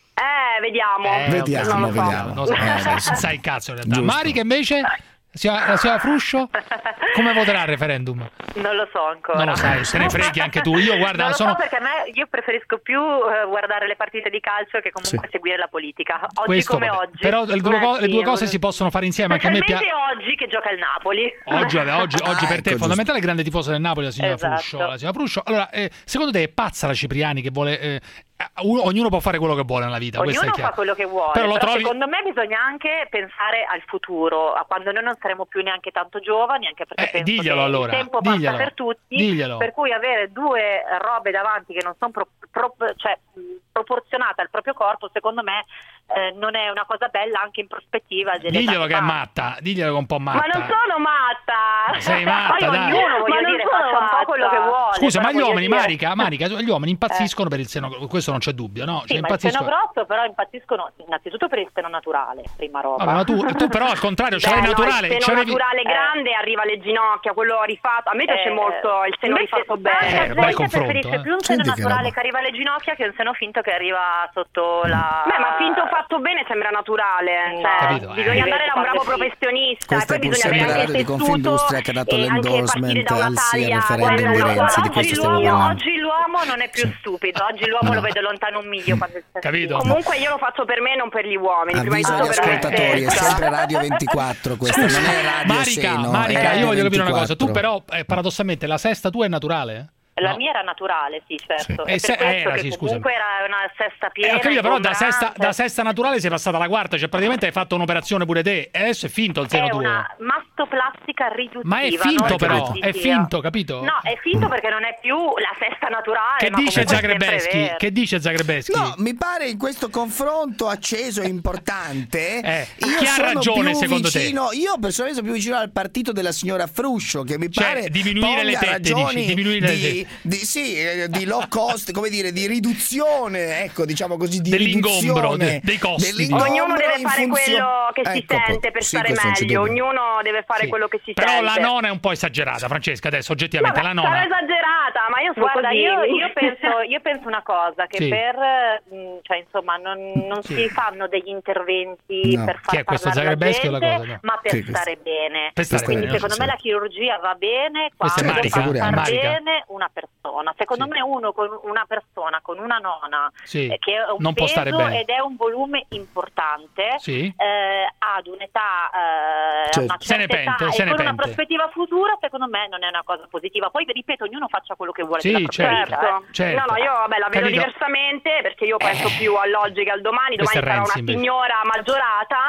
Eh, vediamo. Eh, Vediamo, non lo so. vediamo. Non so, Eh, sai, sì. sai il cazzo in realtà. Giusto. Marica invece? Signora, la signora Fruscio? Come voterà al referendum? Non lo so ancora. Non lo sai, se ne freghi anche tu. Io guarda, non lo sono so perché a me io preferisco più eh, guardare le partite di calcio che comunque Sì. seguire la politica. Oggi questo, come vabbè. oggi. Però le due, co- le due Sì, cose si possono fare insieme. Anche a me piace. specialmente oggi che gioca il Napoli. Oggi, vabbè, oggi, oggi Ah, per te è ecco, fondamentale, grande tifosa del Napoli, la signora Esatto. Fruscio. La signora Fruscio. Allora, eh, secondo te è pazza la Cipriani che vuole. Eh, uno- ognuno può fare quello che vuole nella vita. questo Ognuno è chiaro. fa quello che vuole, Però però, lo trovi. secondo me bisogna anche pensare al futuro, a quando noi non saremo più neanche tanto giovani, anche perché Eh, penso diglielo che allora, il tempo diglielo, passa per tutti, diglielo. per cui avere due robe davanti che non sono pro- pro- cioè, mh, proporzionate al proprio corpo, secondo me eh, non è una cosa bella anche in prospettiva delle Diglielo età che è fa. matta, diglielo che è un po' matta. Ma non sono matta! Sei matta, Poi dai. ognuno, voglio Ma non dire, sono faccia un po' matta. quello che vuole. Scusa, però ma gli voglio uomini, dire- Marica, Marica, gli uomini impazziscono per il seno, questo non c'è dubbio, no? Sì, Cioè, ma il seno impazziscono. grosso però impazziscono innanzitutto per il seno naturale, prima roba. Vabbè, ma tu, tu però al contrario, ce l'hai Beh, no, naturale. il ce seno l'avevi- naturale Eh. grande arriva alle ginocchia, quello rifatto. A me piace Eh, molto il seno invece rifatto tanta bene. Eh, gente bel confronto, preferisce eh. più un seno Senti che naturale roba. che arriva alle ginocchia che un seno finto che arriva sotto la... Beh, ma finto fatto bene sembra naturale. No. Cioè, Capito, eh. bisogna andare da un bravo Sì. professionista. Questa E è poi pur bisogna sempre avere la anche radio il di tessuto Confindustria che ha dato e anche partire l'endorsement da una al sì al taglia. referendum di guarda, Renzi, di oggi, questo stiamo l'uomo, parlando. oggi l'uomo non è più stupido, oggi l'uomo No. lo vede lontano un miglio quando sta Capito? Comunque io lo faccio per me, non per gli uomini. Prima di Avviso tutto agli per me ascoltatori, è stessa. sempre Radio ventiquattro questa, non è Radio Marica, Seno, Marica, è io Radio voglio capire una cosa. ventiquattro. Tu però, eh, paradossalmente, la sesta tua è naturale? La No. mia era naturale, sì, certo. Eh, E se- per questo era, che sì, comunque era una sesta Eh, piena. ho capito, però da ingombrante. sesta, da sesta naturale sei passata alla quarta, cioè praticamente hai fatto un'operazione pure te. E adesso è finto il seno È tuo. una mastoplastica riduttiva. Ma è finto non però, plastica. è finto, capito? No, è finto perché non è più la sesta naturale. Che ma dice comunque è sempre Zagrebeschi? vero. Che dice Zagrebeschi? No, mi pare in questo confronto acceso e importante Eh, io chi ha sono ragione, più secondo te? vicino, io personalmente sono più vicino al partito della signora Fruscio, che mi Cioè, pare diminuire le ponga tette, ragioni dici, diminuire le di, di, sì, eh, di low cost, come dire, di riduzione, ecco, diciamo così, di Dell'ingombro, riduzione de- dei costi. dell'ingombro Ognuno deve in fare funzione- quello che si Ecco, sente per sì, stare questo non c'è meglio. dubbio. Ognuno deve fare Sì. quello che si Però sente. la nona è un po' esagerata, Francesca, adesso oggettivamente Vabbè, la sarà nona. esagerata, ma io sono Guarda, così. io, io penso, io penso una cosa, che Sì. per, mh, cioè insomma, non, non Sì. si fanno degli interventi No. per Chi far è questo, parlare la Zagrebeschi o la gente, cosa? No. ma per Sì, questo. stare bene. Per stare Quindi bene, secondo sì, me sì. la chirurgia va bene Questa è quando Marica, fa star Marica. bene una persona. Secondo Sì. me uno con una persona con una nona Sì. eh, che è un Non può peso stare bene. ed è un volume importante Sì. eh, ad un'età eh, Certo. a una Se ne certa pente, età se e ne con una pente. prospettiva futura, secondo me non è una cosa positiva. Poi ripeto, ognuno faccia quello che vuole Sì, della propria certo. vita, eh. Certo. No, no, io vabbè, la vedo Capito? diversamente perché io penso più all'oggi che al domani. Questo Domani è sarà Renzi, una invece. signora maggiorata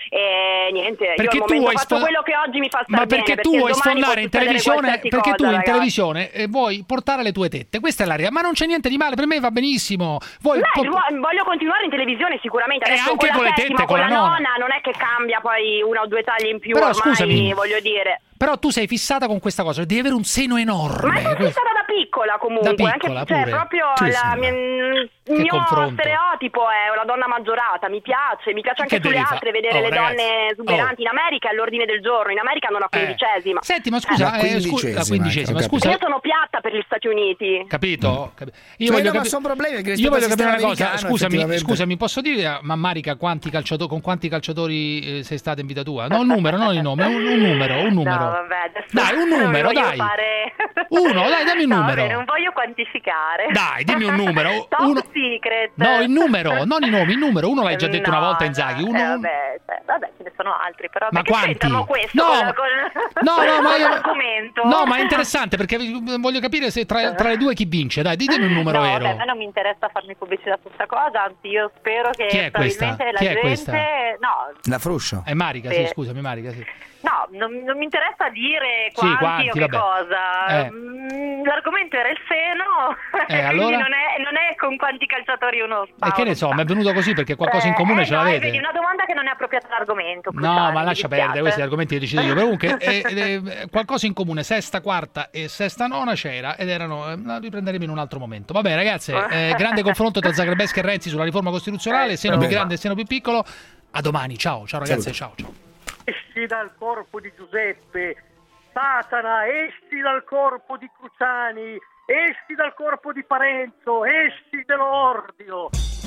e niente, Perché io al tu momento vuoi faccio sfo- quello che oggi mi fa stare Ma perché bene, tu vuoi domani può sfondare in succedere televisione? qualsiasi Perché tu cosa, in ragazzi. televisione eh, vuoi portare le tue tette. Questa è la realtà. Ma non c'è niente di male, per me va benissimo. Vuoi Beh, po- vo- voglio continuare in televisione sicuramente. Eh, Adesso anche con con le la tette, settima, con la la nonna. nonna, non è che cambia poi una o due taglie in più, Però, ormai scusami. voglio dire. Però tu sei fissata con questa cosa, devi avere un seno enorme. Ma sono Questo- stata da piccola comunque, Da piccola, anche cioè, pure. proprio Sì, la sì, mia- Che il mio confronto. stereotipo è una donna maggiorata, mi piace, mi piace anche Che sulle devi fa- altre vedere Oh, le ragazzi, donne esuberanti. In America è all'ordine del giorno, in America hanno la quindicesima. Senti, ma scusa, La eh, scu- quindicesima, la quindicesima, ho scusa. Io sono piatta per gli Stati Uniti. Capito? Capi- Io Cioè, voglio no, ma capi- sono problemi perché Io rispetto voglio al capire una sistema cosa, americano, scusami, effettivamente- scusami, posso dire, ma Marica, quanti calciatori, con quanti calciatori eh, sei stata in vita tua? No, un numero, non il nome, un, un numero, un numero. No, vabbè, adesso Dai, un non vi numero, voglio dai. fare- Uno, dai, dammi un No, numero. vabbè, non voglio quantificare. Dai, dimmi un numero. Top Uno- secret. No, il numero, non i nomi, il numero. Uno l'hai già detto No, una volta no, Inzaghi. eh, Uno... vabbè, cioè, vabbè, ce ne sono altri, però Ma perché quanti? c'entrano questo No, con, con, no, no, con ma io- l'argomento? No, ma è interessante perché voglio capire se tra, tra le due chi vince. Dai, ditemi un numero no, vero. vabbè, a me non mi interessa farmi pubblicità su questa cosa, anzi io spero che Chi è questa? probabilmente la Chi è gente questa? no, La Fruscio. È Marica, Sì. sì, scusami, Marica, sì. no, non, non mi interessa dire Sì, quanti, quanti, o che vabbè. cosa. Eh. Mm, l'argomento era il seno, Eh, quindi allora? non è, non è con quanti calciatori uno sta. E che ne so, mi è venuto così perché qualcosa in comune Eh, ce no, l'avete. vedi, una domanda che non è appropriata all'argomento. No, Cruciani, ma mi lascia dispiace. perdere, questi argomenti li decido io. Però comunque eh, eh, qualcosa in comune, sesta, quarta e sesta, nona c'era ed erano, eh, la riprenderemo in un altro momento. Vabbè ragazze, eh, grande confronto tra Zagrebeschi e Renzi sulla riforma costituzionale, seno più Vabbè. grande e seno più piccolo. A domani, ciao, ciao ragazze, ciao, ciao. Esci dal corpo di Giuseppe, Satana, esci dal corpo di Cruciani, esci dal corpo di Parenzo, esci dell'ordio.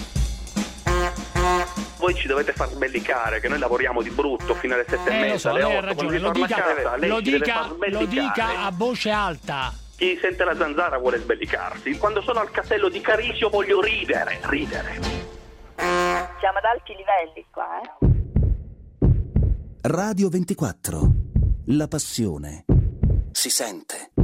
Voi ci dovete far sbellicare, che noi lavoriamo di brutto fino alle sette Eh, e lo mezza, so, alle lei ha otto. ragione, Quando lo vi torno a dica, casa, lei lo ci deve dica, far lo sbellicare. dica a voce alta. Chi sente la zanzara vuole sbellicarsi. Quando sono al castello di Carisio voglio ridere, ridere. Siamo ad alti livelli qua, eh. Radio ventiquattro. La passione si sente.